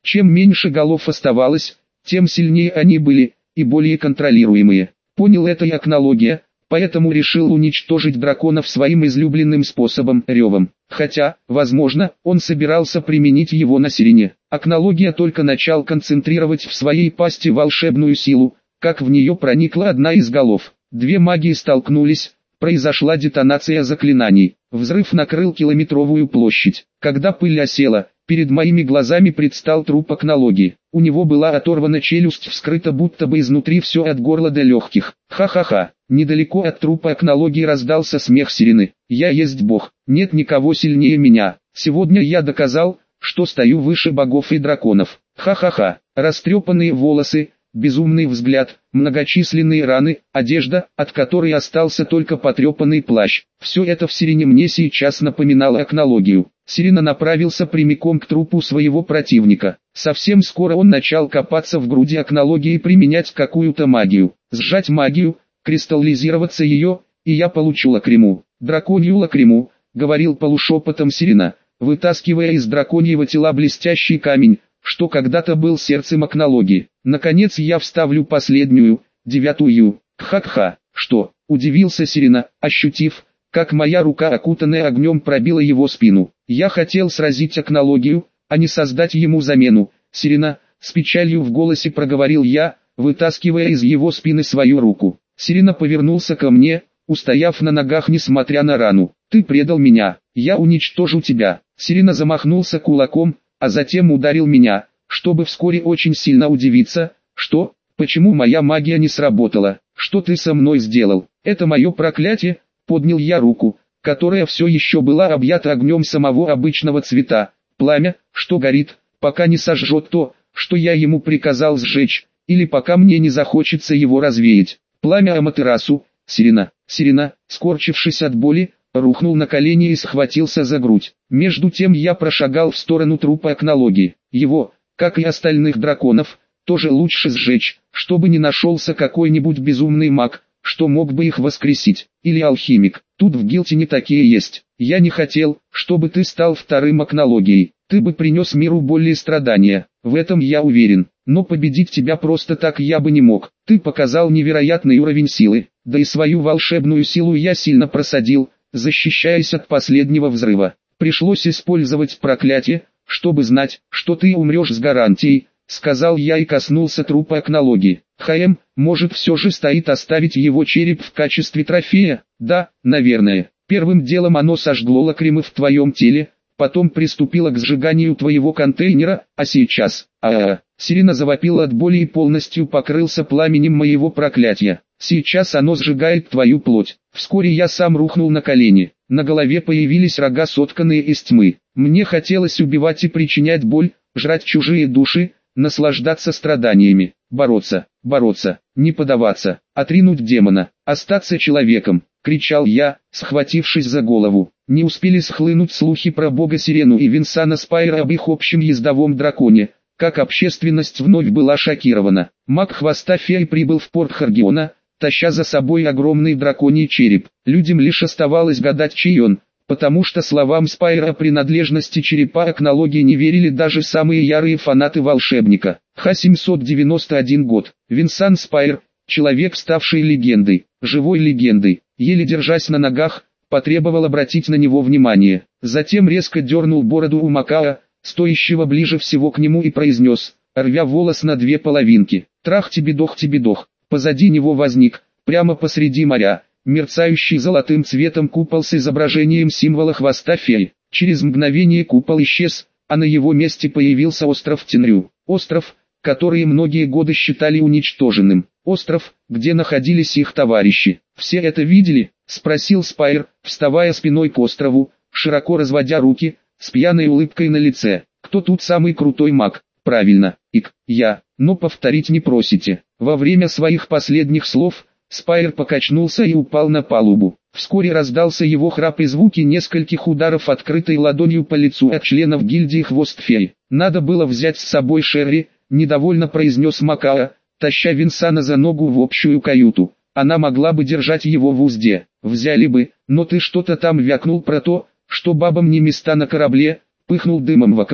Чем меньше голов оставалось, тем сильнее они были, и более контролируемые. Понял это и Акнология, поэтому решил уничтожить драконов своим излюбленным способом – ревом. Хотя, возможно, он собирался применить его на Сирене. Акнология только начал концентрировать в своей пасти волшебную силу, как в нее проникла одна из голов. Две магии столкнулись, произошла детонация заклинаний. Взрыв накрыл километровую площадь. Когда пыль осела, перед моими глазами предстал труп Акнологии. У него была оторвана челюсть, вскрыта будто бы изнутри все от горла до легких. Ха-ха-ха. Недалеко от трупа Акнологии раздался смех Сирены. «Я есть бог, нет никого сильнее меня. Сегодня я доказал, что стою выше богов и драконов. Ха-ха-ха». Растрепанные волосы, безумный взгляд, многочисленные раны, одежда, от которой остался только потрепанный плащ. Все это в Сирене мне сейчас напоминало Акнологию. Сирена направился прямиком к трупу своего противника. Совсем скоро он начал копаться в груди Акнологии и применять какую-то магию. Сжать магию, кристаллизироваться ее, и я получу лакриму. Драконью лакриму, говорил полушепотом Сирена, вытаскивая из драконьего тела блестящий камень, что когда-то был сердцем Акнологии. Наконец я вставлю последнюю, 9-ю. Кха-кха. Что? Удивился Сирена, ощутив, как моя рука, окутанная огнем, пробила его спину. Я хотел сразить Акнологию, а не создать ему замену. Сирена, с печалью в голосе проговорил я, вытаскивая из его спины свою руку. Сирена повернулся ко мне, устояв на ногах несмотря на рану. «Ты предал меня, я уничтожу тебя». Сирена замахнулся кулаком, а затем ударил меня, чтобы вскоре очень сильно удивиться, что, почему моя магия не сработала, что ты со мной сделал, это мое проклятие, поднял я руку, которая все еще была объята огнем самого обычного цвета, пламя, что горит, пока не сожжет то, что я ему приказал сжечь, или пока мне не захочется его развеять. Пламя Аматерасу. Сирена, скорчившись от боли, рухнул на колени и схватился за грудь. Между тем я прошагал в сторону трупа Акнологии. Его, как и остальных драконов, тоже лучше сжечь, чтобы не нашелся какой-нибудь безумный маг, что мог бы их воскресить, или алхимик. Тут в Гилтине такие есть. Я не хотел, чтобы ты стал вторым Акнологией. Ты бы принес миру боль и страдания, в этом я уверен. Но победить тебя просто так я бы не мог. Ты показал невероятный уровень силы, да и свою волшебную силу я сильно просадил, защищаясь от последнего взрыва. Пришлось использовать проклятие, чтобы знать, что ты умрешь с гарантией, сказал я и коснулся трупа Акнологии. Может все же стоит оставить его череп в качестве трофея? Да, наверное. Первым делом оно сожгло лакримы в твоем теле, потом приступило к сжиганию твоего контейнера, а сейчас... Сирена завопила от боли и полностью покрылся пламенем моего проклятия. Сейчас оно сжигает твою плоть. Вскоре я сам рухнул на колени. На голове появились рога, сотканные из тьмы. Мне хотелось убивать и причинять боль, жрать чужие души, наслаждаться страданиями, бороться, не поддаваться, отринуть демона, остаться человеком, кричал я, схватившись за голову. Не успели схлынуть слухи про бога Сирену и Винсана Спайра об их общем ездовом драконе, как общественность вновь была шокирована. Маг Хвоста Феи прибыл в порт Харгиона, таща за собой огромный драконий череп. Людям лишь оставалось гадать, чей он, потому что словам Спайра о принадлежности черепа Акнологии не верили даже самые ярые фанаты волшебника. Х-791 год. Винсан Спайр, человек, ставший легендой, живой легендой, еле держась на ногах, потребовал обратить на него внимание. Затем резко дернул бороду у Макаа, стоящего ближе всего к нему, и произнес, рвя волос на две половинки: «Трах-тебе-дох, тебе-дох». Позади него возник, прямо посреди моря, мерцающий золотым цветом купол с изображением символа хвоста феи. Через мгновение купол исчез, а на его месте появился остров Тенрю. Остров, который многие годы считали уничтоженным. Остров, где находились их товарищи. «Все это видели?» — спросил Спайр, вставая спиной к острову, широко разводя руки, с пьяной улыбкой на лице. «Кто тут самый крутой маг?» «Правильно, я, но повторить не просите». Во время своих последних слов, Спайр покачнулся и упал на палубу. Вскоре раздался его храп и звуки нескольких ударов открытой ладонью по лицу от членов гильдии Хвост Феи. «Надо было взять с собой Шерри», — недовольно произнес Макаа, таща Винсана за ногу в общую каюту. «Она могла бы держать его в узде». «Взяли бы, но ты что-то там вякнул про то, что бабам не места на корабле», — пыхнул дымом Вакаба,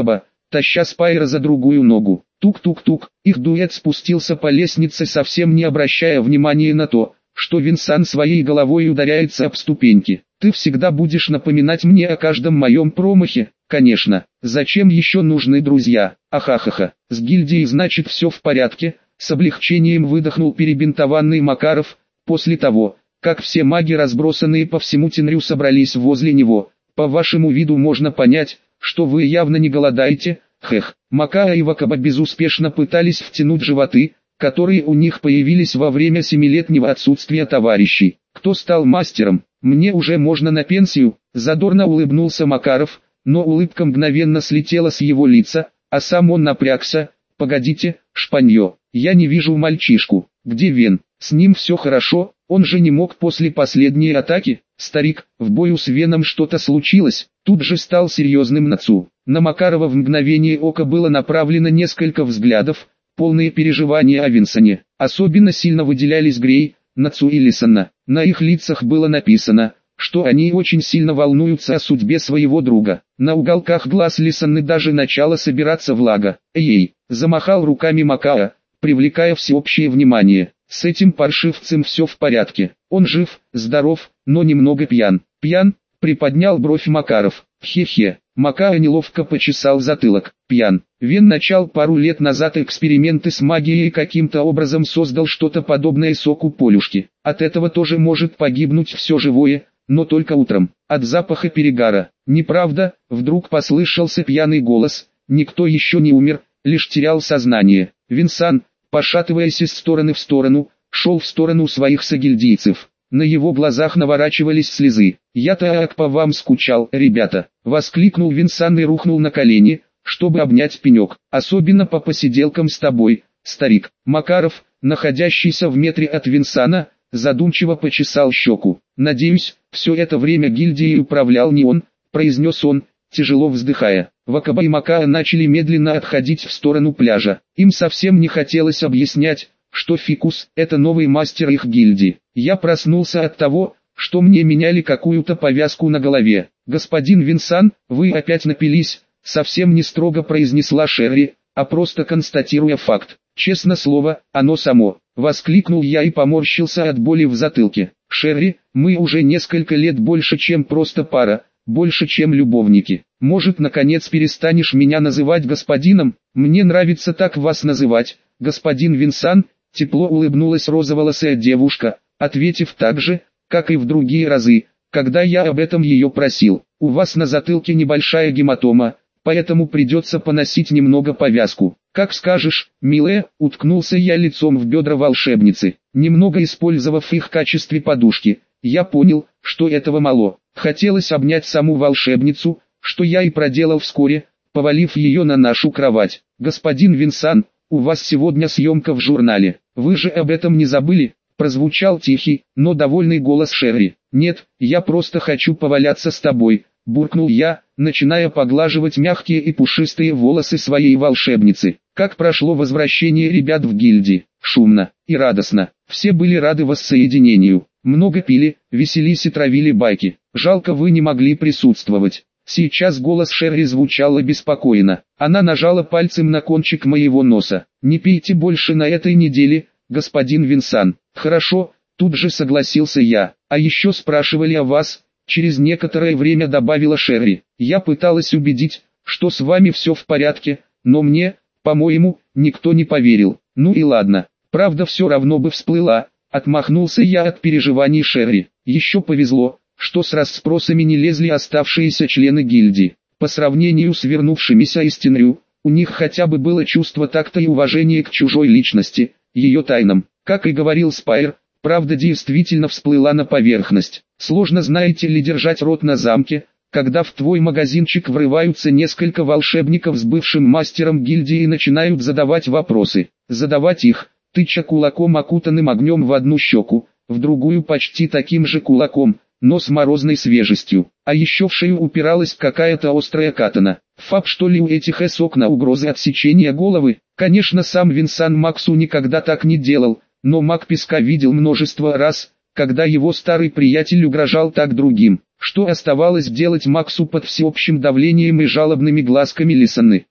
таща Спайра за другую ногу. Тук-тук-тук, их дуэт спустился по лестнице, совсем не обращая внимания на то, что Винсан своей головой ударяется об ступеньки. «Ты всегда будешь напоминать мне о каждом моем промахе?» «Конечно, зачем еще нужны друзья?» «Ахахаха, с гильдией значит все в порядке», с облегчением выдохнул перебинтованный Макаров, после того, как все маги, разбросанные по всему Тенрю, собрались возле него. «По вашему виду можно понять, что вы явно не голодаете». Хех, Макаа и Вакаба безуспешно пытались втянуть животы, которые у них появились во время 7-летнего отсутствия товарищей. «Кто стал мастером? Мне уже можно на пенсию», задорно улыбнулся Макаров, но улыбка мгновенно слетела с его лица, а сам он напрягся. «Погодите, Шпанье, я не вижу мальчишку. Где Вен? С ним все хорошо, он же не мог после последней атаки». «Старик, в бою с Веном что-то случилось», тут же стал серьезным Нацу. На Макарова в мгновение ока было направлено несколько взглядов, полные переживания о Винсоне. Особенно сильно выделялись Грей, Нацу и Лисана. На их лицах было написано, что они очень сильно волнуются о судьбе своего друга. На уголках глаз Лисаны даже начало собираться влага. «Эй!» – замахал руками Макаа, привлекая всеобщее внимание. «С этим паршивцем все в порядке. Он жив, здоров, но немного пьян». «Пьян?» – приподнял бровь Макаров. «Хе-хе». Макаа неловко почесал затылок. «Пьян. Вен начал пару лет назад эксперименты с магией и каким-то образом создал что-то подобное соку Полюшки. От этого тоже может погибнуть все живое, но только утром, от запаха перегара». «Неправда», вдруг послышался пьяный голос. «Никто еще не умер, лишь терял сознание». Винсан, пошатываясь из стороны в сторону, шел в сторону своих сагильдийцев. На его глазах наворачивались слезы. «Я так по вам скучал, ребята!» — воскликнул Винсан и рухнул на колени, чтобы обнять пенек. «Особенно по посиделкам с тобой, старик». Макаров, находящийся в метре от Винсана, задумчиво почесал щеку. «Надеюсь, все это время гильдией управлял не он», — произнес он, тяжело вздыхая. Вакаба и Макаа начали медленно отходить в сторону пляжа. Им совсем не хотелось объяснять, что Фикус – это новый мастер их гильдии. «Я проснулся от того, что мне меняли какую-то повязку на голове. Господин Винсан, вы опять напились», – совсем не строго произнесла Шерри, а просто констатируя факт. «Честно слово, оно само», – воскликнул я и поморщился от боли в затылке. «Шерри, мы уже несколько лет больше, чем просто пара, больше, чем любовники. Может, наконец перестанешь меня называть господином? Мне нравится так вас называть, господин Винсан». Тепло улыбнулась розоволосая девушка, ответив так же, как и в другие разы, когда я об этом ее просил. «У вас на затылке небольшая гематома, поэтому придется поносить немного повязку». «Как скажешь, милая», — уткнулся я лицом в бедра волшебницы, немного использовав их в качестве подушки. Я понял, что этого мало. Хотелось обнять саму волшебницу, что я и проделал вскоре, повалив ее на нашу кровать. «Господин Винсан, у вас сегодня съемка в журнале. Вы же об этом не забыли?» Прозвучал тихий, но довольный голос Шерри. «Нет, я просто хочу поваляться с тобой», — буркнул я, начиная поглаживать мягкие и пушистые волосы своей волшебницы. Как прошло возвращение ребят в гильдии? Шумно и радостно. Все были рады воссоединению. Много пили, веселись и травили байки. Жалко, вы не могли присутствовать. Сейчас голос Шерри звучал обеспокоенно. Она нажала пальцем на кончик моего носа. «Не пейте больше на этой неделе, господин Винсан». «Хорошо», тут же согласился я. «А еще спрашивали о вас», через некоторое время добавила Шерри. «Я пыталась убедить, что с вами все в порядке, но мне, по-моему, никто не поверил». «Ну и ладно, правда все равно бы всплыла», отмахнулся я от переживаний Шерри. «Еще повезло, что с расспросами не лезли оставшиеся члены гильдии. По сравнению с вернувшимися из Тенрю, у них хотя бы было чувство такта и уважения к чужой личности, ее тайнам. Как и говорил Спайр, правда действительно всплыла на поверхность. Сложно, знаете ли, держать рот на замке, когда в твой магазинчик врываются несколько волшебников с бывшим мастером гильдии и начинают задавать вопросы. Задавать их, тыча кулаком, окутанным огнем, в одну щеку, в другую почти таким же кулаком, но с морозной свежестью. А еще в шею упиралась какая-то острая катана. Фаб, что ли, у этих окна угрозы отсечения головы? Конечно, сам Винсан Максу никогда так не делал, но маг песка видел множество раз, когда его старый приятель угрожал так другим. Что оставалось делать Максу под всеобщим давлением и жалобными глазками Лисаны?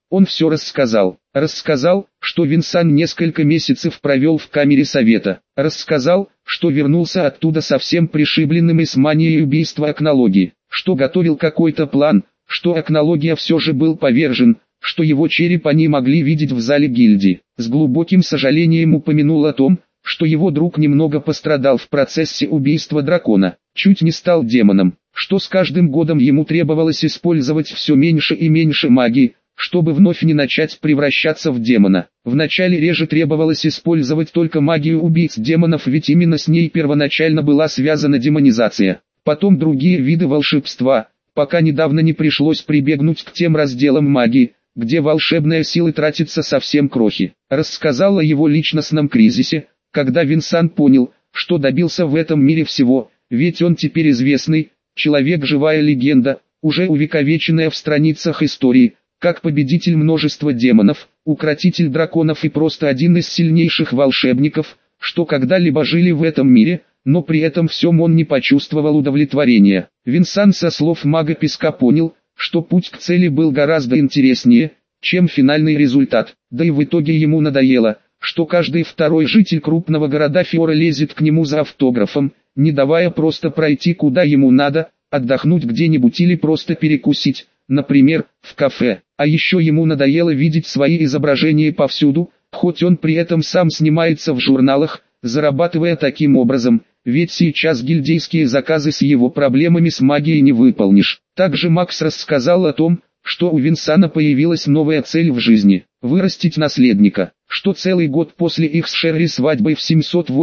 Он все рассказал. Рассказал, что Винсан несколько месяцев провел в камере совета. Рассказал, что вернулся оттуда совсем пришибленным и с манией убийства Акнологии. Что готовил какой-то план, что Акнология все же был повержен, что его череп они могли видеть в зале гильдии. С глубоким сожалением упомянул о том, что его друг немного пострадал в процессе убийства дракона, чуть не стал демоном, что с каждым годом ему требовалось использовать все меньше и меньше магии, чтобы вновь не начать превращаться в демона. Вначале реже требовалось использовать только магию убийц демонов, ведь именно с ней первоначально была связана демонизация. Потом другие виды волшебства, пока недавно не пришлось прибегнуть к тем разделам магии, где волшебная сила тратится совсем крохи. Рассказал о его личностном кризисе, когда Винсан понял, что добился в этом мире всего, ведь он теперь известный, человек, живая легенда, уже увековеченная в страницах истории, как победитель множества демонов, укротитель драконов и просто один из сильнейших волшебников, что когда-либо жили в этом мире, но при этом всем он не почувствовал удовлетворения. Винсан со слов мага Песка понял, что путь к цели был гораздо интереснее, чем финальный результат, да и в итоге ему надоело, что каждый второй житель крупного города Фиора лезет к нему за автографом, не давая просто пройти куда ему надо, отдохнуть где-нибудь или просто перекусить, например, в кафе. А еще ему надоело видеть свои изображения повсюду, хоть он при этом сам снимается в журналах, зарабатывая таким образом, ведь сейчас гильдейские заказы с его проблемами с магией не выполнишь. Также Макс рассказал о том, что у Винсана появилась новая цель в жизни – вырастить наследника, что целый год после их с Шерри свадьбы в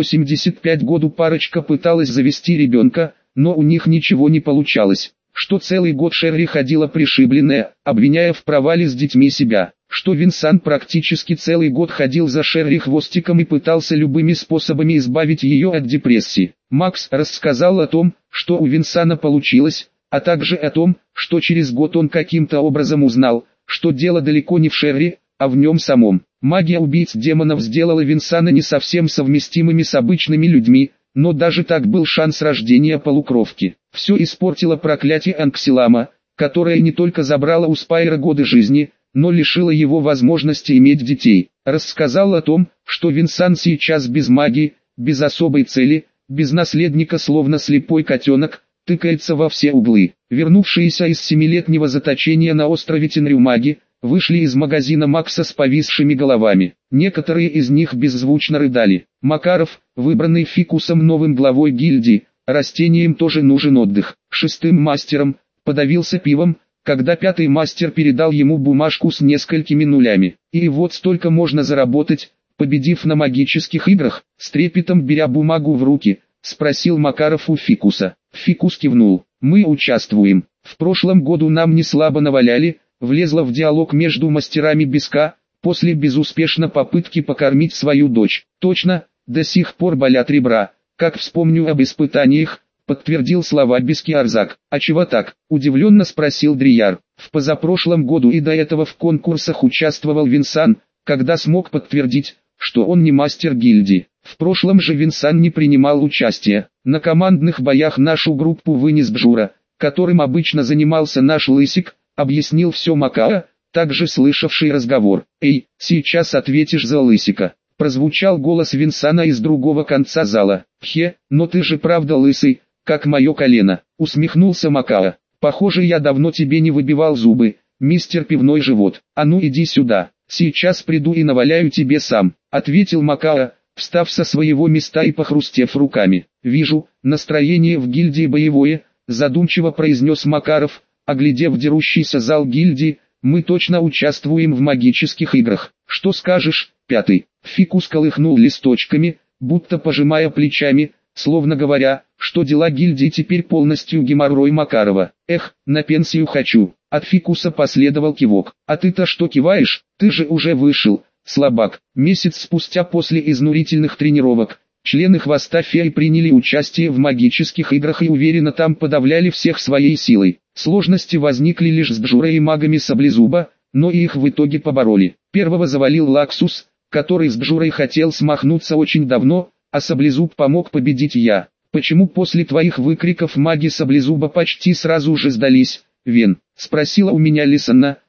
785 году парочка пыталась завести ребенка, но у них ничего не получалось, что целый год Шерри ходила пришибленная, обвиняя в провале с детьми себя, что Винсан практически целый год ходил за Шерри хвостиком и пытался любыми способами избавить ее от депрессии. Макс рассказал о том, что у Винсана получилось, а также о том, что через год он каким-то образом узнал, что дело далеко не в Шерри, а в нем самом. Магия убийц демонов сделала Винсана не совсем совместимыми с обычными людьми, но даже так был шанс рождения полукровки. Все испортило проклятие Анксилама, которое не только забрало у Спайра годы жизни, но лишило его возможности иметь детей. Рассказал о том, что Винсан сейчас без магии, без особой цели, без наследника, словно слепой котенок, тыкается во все углы. Вернувшиеся из 7-летнего заточения на острове Тенрю маги, вышли из магазина Макса с повисшими головами. Некоторые из них беззвучно рыдали. Макаров, выбранный Фикусом новым главой гильдии, растениям тоже нужен отдых. 6-м мастером, подавился пивом, когда 5-й мастер передал ему бумажку с несколькими нулями. И вот столько можно заработать, победив на магических играх, с трепетом беря бумагу в руки, спросил Макаров у Фикуса. Фикус кивнул. Мы участвуем. В прошлом году нам не слабо наваляли, влезла в диалог между мастерами Песка, после безуспешной попытки покормить свою дочь. Точно, до сих пор болят ребра, как вспомню об испытаниях, подтвердил слова Пески Арзак. А чего так? Удивленно спросил Дрияр. В позапрошлом году и до этого в конкурсах участвовал Винсан, когда смог подтвердить, что он не мастер гильдии. В прошлом же Винсан не принимал участия. На командных боях нашу группу вынес Бжура, которым обычно занимался наш Лысик, объяснил все Макаа, также слышавший разговор. «Эй, сейчас ответишь за Лысика», — прозвучал голос Винсана из другого конца зала. «Хе, но ты же правда лысый, как мое колено», — усмехнулся Макаа. «Похоже, я давно тебе не выбивал зубы, мистер Пивной Живот. А ну иди сюда, сейчас приду и наваляю тебе сам», — ответил Макаа, встав со своего места и похрустев руками. «Вижу, настроение в гильдии боевое», — задумчиво произнес Макаров, оглядев дерущийся зал гильдии. «Мы точно участвуем в магических играх. Что скажешь, 5-й?» Фикус колыхнул листочками, будто пожимая плечами, словно говоря, что дела гильдии теперь полностью геморрой Макарова. «Эх, на пенсию хочу». От Фикуса последовал кивок. «А ты-то что киваешь? Ты же уже вышел, слабак». Месяц спустя после изнурительных тренировок, члены хвоста феи приняли участие в магических играх и уверенно там подавляли всех своей силой. Сложности возникли лишь с Бжурой и магами Саблезуба, но и их в итоге побороли. Первого завалил Лаксус, который с Бжурой хотел смахнуться очень давно, а Саблезуб помог победить я. «Почему после твоих выкриков маги Саблезуба почти сразу же сдались, Вен?» — спросила у меня Лисанна,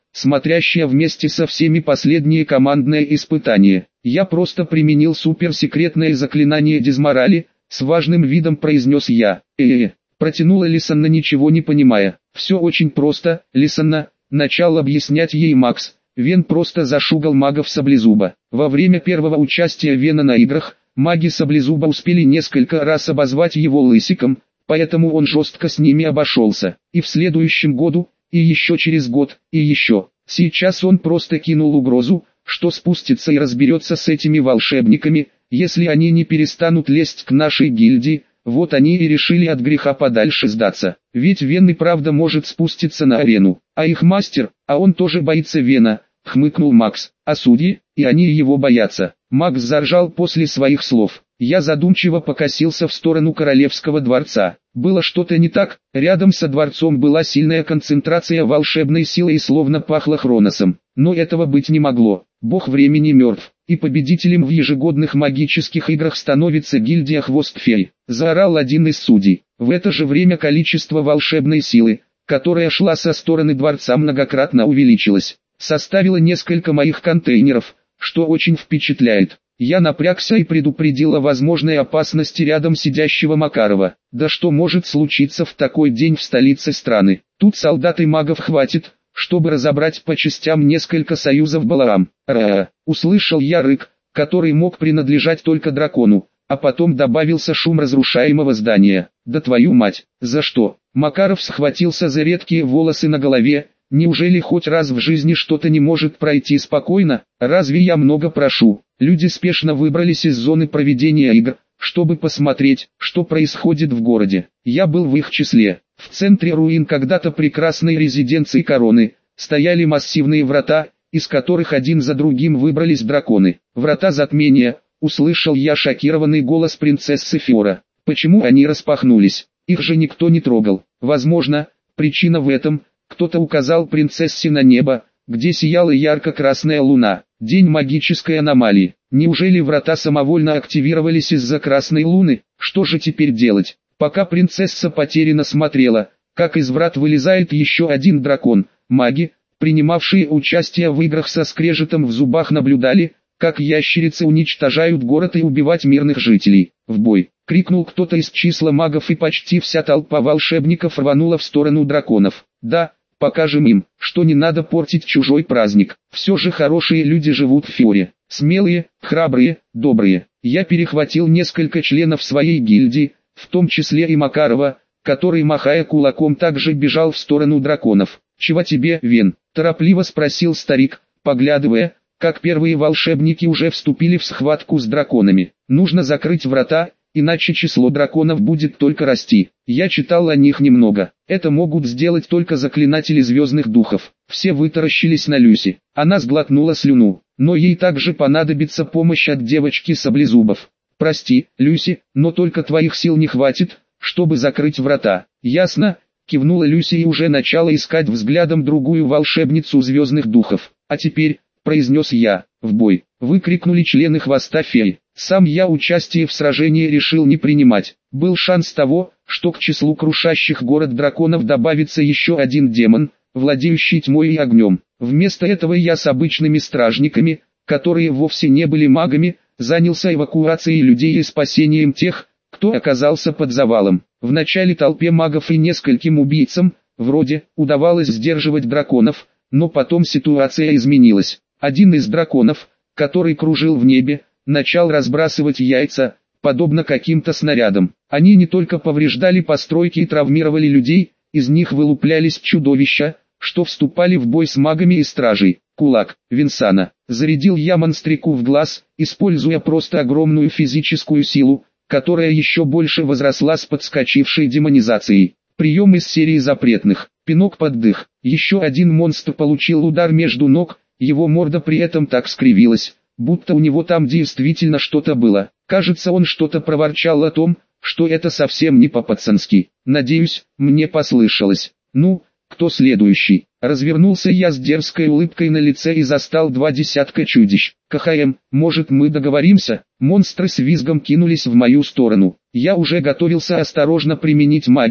смотрящая вместе со всеми последние командные испытания. Я просто применил суперсекретное заклинание дезморали, с важным видом произнес я. Протянула Лисанна, ничего не понимая. Все очень просто, Лисанна, начал объяснять ей Макс. Вен просто зашугал магов Саблезуба. Во время первого участия Вена на играх, маги Саблезуба успели несколько раз обозвать его лысиком, поэтому он жестко с ними обошелся. И в следующем году, и еще через год, и еще. Сейчас он просто кинул угрозу, что спустится и разберется с этими волшебниками, если они не перестанут лезть к нашей гильдии. Вот они и решили от греха подальше сдаться. Ведь Вен и правда может спуститься на арену. А их мастер, а он тоже боится Вена, хмыкнул Макс. А судьи, и они его боятся. Макс заржал после своих слов. Я задумчиво покосился в сторону королевского дворца. Было что-то не так, рядом со дворцом была сильная концентрация волшебной силы и словно пахло Хроносом. Но этого быть не могло. Бог времени мертв, и победителем в ежегодных магических играх становится гильдия Хвост-Фей, заорал один из судей. В это же время количество волшебной силы, которая шла со стороны дворца, многократно увеличилось. Составило несколько моих контейнеров, что очень впечатляет. Я напрягся и предупредил о возможной опасности рядом сидящего Макарова. Да что может случиться в такой день в столице страны? Тут солдат и магов хватит, чтобы разобрать по частям несколько союзов Балаам. Услышал я рык, который мог принадлежать только дракону, а потом добавился шум разрушаемого здания. Да твою мать, за что? Макаров схватился за редкие волосы на голове. Неужели хоть раз в жизни что-то не может пройти спокойно? Разве я много прошу? Люди спешно выбрались из зоны проведения игр, чтобы посмотреть, что происходит в городе. Я был в их числе. В центре руин когда-то прекрасной резиденции короны стояли массивные врата, из которых один за другим выбрались драконы. Врата затмения, услышал я шокированный голос принцессы Фиора. Почему они распахнулись? Их же никто не трогал. Возможно, причина в этом. Кто-то указал принцессе на небо, где сияла ярко-красная луна. День магической аномалии. Неужели врата самовольно активировались из-за красной луны? Что же теперь делать? Пока принцесса потерянно смотрела, как из врат вылезает еще один дракон, маги, принимавшие участие в играх со скрежетом в зубах, наблюдали, как ящерицы уничтожают город и убивать мирных жителей. В бой! Крикнул кто-то из числа магов, и почти вся толпа волшебников рванула в сторону драконов. Да, покажем им, что не надо портить чужой праздник. Все же хорошие люди живут в Фиоре. Смелые, храбрые, добрые. Я перехватил несколько членов своей гильдии, в том числе и Макарова, который, махая кулаком, также бежал в сторону драконов. «Чего тебе, Вен?» – торопливо спросил старик, поглядывая, как первые волшебники уже вступили в схватку с драконами. «Нужно закрыть врата, иначе число драконов будет только расти. Я читал о них немного. Это могут сделать только заклинатели звездных духов». Все вытаращились на Люси. Она сглотнула слюну. Но ей также понадобится помощь от девочки Саблезубов. «Прости, Люси, но только твоих сил не хватит, чтобы закрыть врата». «Ясно», — кивнула Люси и уже начала искать взглядом другую волшебницу звездных духов. «А теперь», — произнес я, — «в бой!» — выкрикнули члены хвоста феи. Сам я участие в сражении решил не принимать. Был шанс того, что к числу крушащих город драконов добавится еще один демон, владеющий тьмой и огнем. Вместо этого я с обычными стражниками, которые вовсе не были магами, занялся эвакуацией людей и спасением тех, кто оказался под завалом. Вначале толпе магов и нескольким убийцам, вроде, удавалось сдерживать драконов, но потом ситуация изменилась. Один из драконов, который кружил в небе, начал разбрасывать яйца, подобно каким-то снарядам. Они не только повреждали постройки и травмировали людей, из них вылуплялись чудовища, что вступали в бой с магами и стражей. «Кулак, Винсана!» Зарядил я монстрику в глаз, используя просто огромную физическую силу, которая еще больше возросла с подскочившей демонизацией. Прием из серии запретных. Пинок под дых. Еще один монстр получил удар между ног, его морда при этом так скривилась, будто у него там действительно что-то было. Кажется, он что-то проворчал о том, что это совсем не по-пацански. Надеюсь, мне послышалось. «Ну, кто следующий?» Развернулся я с дерзкой улыбкой на лице и застал 20 чудищ. «КХМ, может, мы договоримся?» Монстры с визгом кинулись в мою сторону. Я уже готовился осторожно применить магию,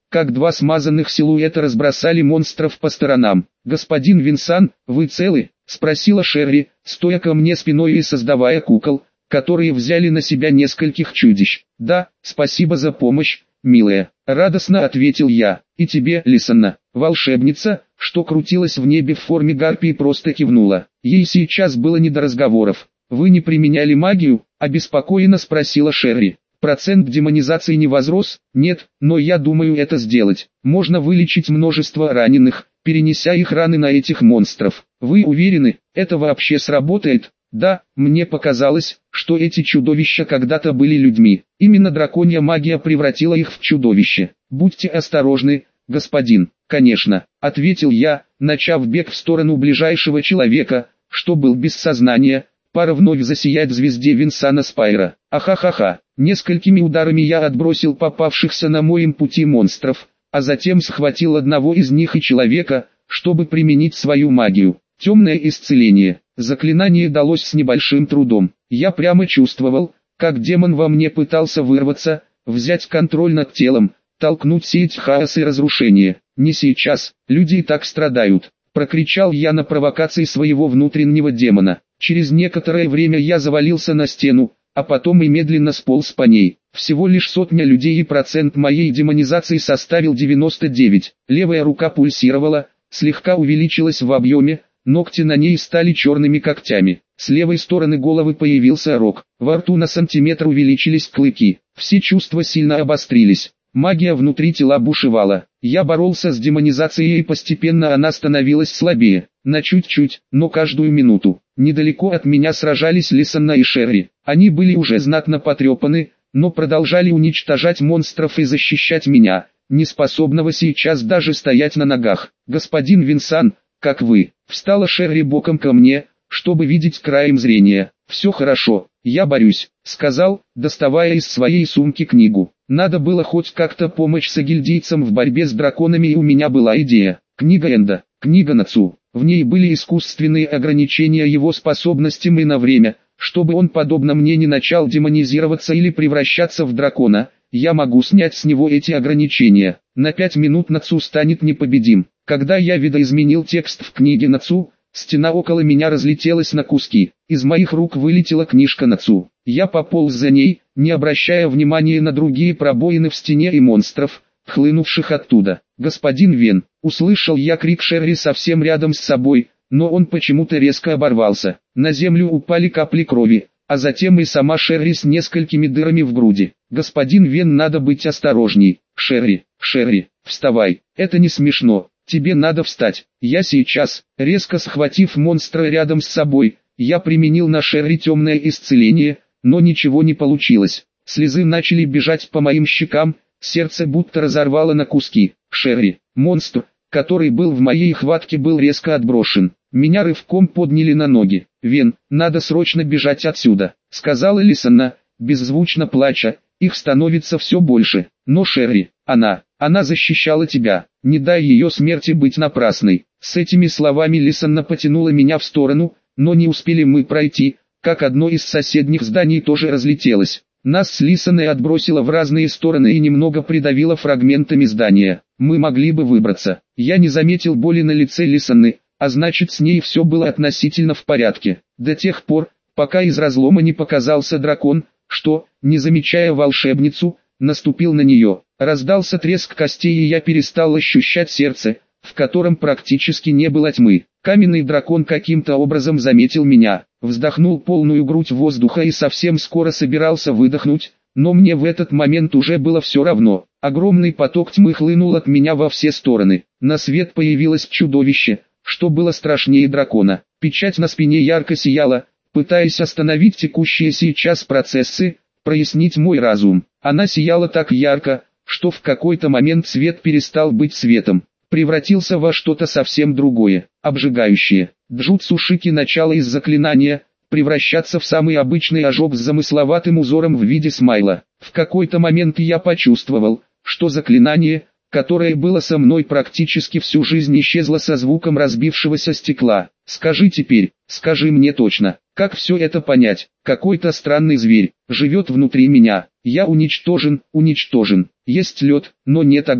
как два смазанных силуэта разбросали монстров по сторонам. «Господин Винсан, вы целы?» — спросила Шерри, стоя ко мне спиной и создавая кукол, которые взяли на себя нескольких чудищ. «Да, спасибо за помощь, милая», — радостно ответил я. «И тебе, Лисанна». Волшебница, что крутилась в небе в форме гарпии, просто кивнула. Ей сейчас было не до разговоров. «Вы не применяли магию?» — обеспокоенно спросила Шерри. «Процент демонизации не возрос?» «Нет, но я думаю это сделать. Можно вылечить множество раненых, перенеся их раны на этих монстров. Вы уверены, это вообще сработает?» «Да, мне показалось, что эти чудовища когда-то были людьми. Именно драконья магия превратила их в чудовище. Будьте осторожны, господин». «Конечно», — ответил я, начав бег в сторону ближайшего человека, что был без сознания. Пора вновь засиять в звезде Винсана Спайра. Ахахаха. Несколькими ударами я отбросил попавшихся на моем пути монстров, а затем схватил одного из них и человека, чтобы применить свою магию. Темное исцеление. Заклинание далось с небольшим трудом. Я прямо чувствовал, как демон во мне пытался вырваться, взять контроль над телом, толкнуть сеть хаоса и разрушения. «Не сейчас, люди и так страдают», — прокричал я на провокации своего внутреннего демона. Через некоторое время я завалился на стену, а потом и медленно сполз по ней. Всего лишь сотня людей, и процент моей демонизации составил 99. Левая рука пульсировала, слегка увеличилась в объеме, ногти на ней стали черными когтями. С левой стороны головы появился рог, во рту на сантиметр увеличились клыки. Все чувства сильно обострились. Магия внутри тела бушевала. Я боролся с демонизацией, и постепенно она становилась слабее. На чуть-чуть, но каждую минуту. Недалеко от меня сражались Лисанна и Шерри. Они были уже знатно потрепаны, но продолжали уничтожать монстров и защищать меня, неспособного сейчас даже стоять на ногах. «Господин Винсан, как вы?» Встала Шерри боком ко мне, чтобы видеть краем зрения. «Все хорошо, я борюсь», — сказал, доставая из своей сумки книгу. Надо было хоть как-то помочь сагильдийцам в борьбе с драконами, и у меня была идея. Книга Энда, книга Нацу. В ней были искусственные ограничения его способностям и на время, чтобы он подобно мне не начал демонизироваться или превращаться в дракона. Я могу снять с него эти ограничения. На 5 минут Нацу станет непобедим. Когда я видоизменил текст в книге Нацу, стена около меня разлетелась на куски. Из моих рук вылетела книжка Нацу. Я пополз за ней, не обращая внимания на другие пробоины в стене и монстров, хлынувших оттуда. «Господин Вен!» Услышал я крик Шерри совсем рядом с собой, но он почему-то резко оборвался. На землю упали капли крови, а затем и сама Шерри с несколькими дырами в груди. «Господин Вен, надо быть осторожней!» «Шерри, Шерри, вставай, это не смешно, тебе надо встать!» «Я сейчас!» Резко схватив монстра рядом с собой, я применил на Шерри темное исцеление, но ничего не получилось. Слезы начали бежать по моим щекам, сердце будто разорвало на куски. Шерри, монстр, который был в моей хватке, был резко отброшен. Меня рывком подняли на ноги. «Вен, надо срочно бежать отсюда», — сказала Лисанна, беззвучно плача. «Их становится все больше. Но Шерри, она защищала тебя. Не дай ее смерти быть напрасной». С этими словами Лисанна потянула меня в сторону, но не успели мы пройти, как одно из соседних зданий тоже разлетелось. Нас с Лисанной отбросило в разные стороны и немного придавило фрагментами здания. Мы могли бы выбраться. Я не заметил боли на лице Лисанны, а значит, с ней все было относительно в порядке. До тех пор, пока из разлома не показался дракон, что, не замечая волшебницу, наступил на нее. Раздался треск костей, и я перестал ощущать сердце, в котором практически не было тьмы. Каменный дракон каким-то образом заметил меня, вздохнул полную грудь воздуха и совсем скоро собирался выдохнуть, но мне в этот момент уже было все равно. Огромный поток тьмы хлынул от меня во все стороны. На свет появилось чудовище, что было страшнее дракона. Печать на спине ярко сияла, пытаясь остановить текущие сейчас процессы, прояснить мой разум. Она сияла так ярко, что в какой-то момент свет перестал быть светом, превратился во что-то совсем другое, обжигающее. Джутсу Шики, начало из заклинания, превращаться в самый обычный ожог с замысловатым узором в виде смайла. В какой-то момент я почувствовал, что заклинание, которое было со мной практически всю жизнь, исчезло со звуком разбившегося стекла. Скажи теперь, скажи мне точно, как все это понять? Какой-то странный зверь живет внутри меня. Я уничтожен. Есть лед, но нет огня.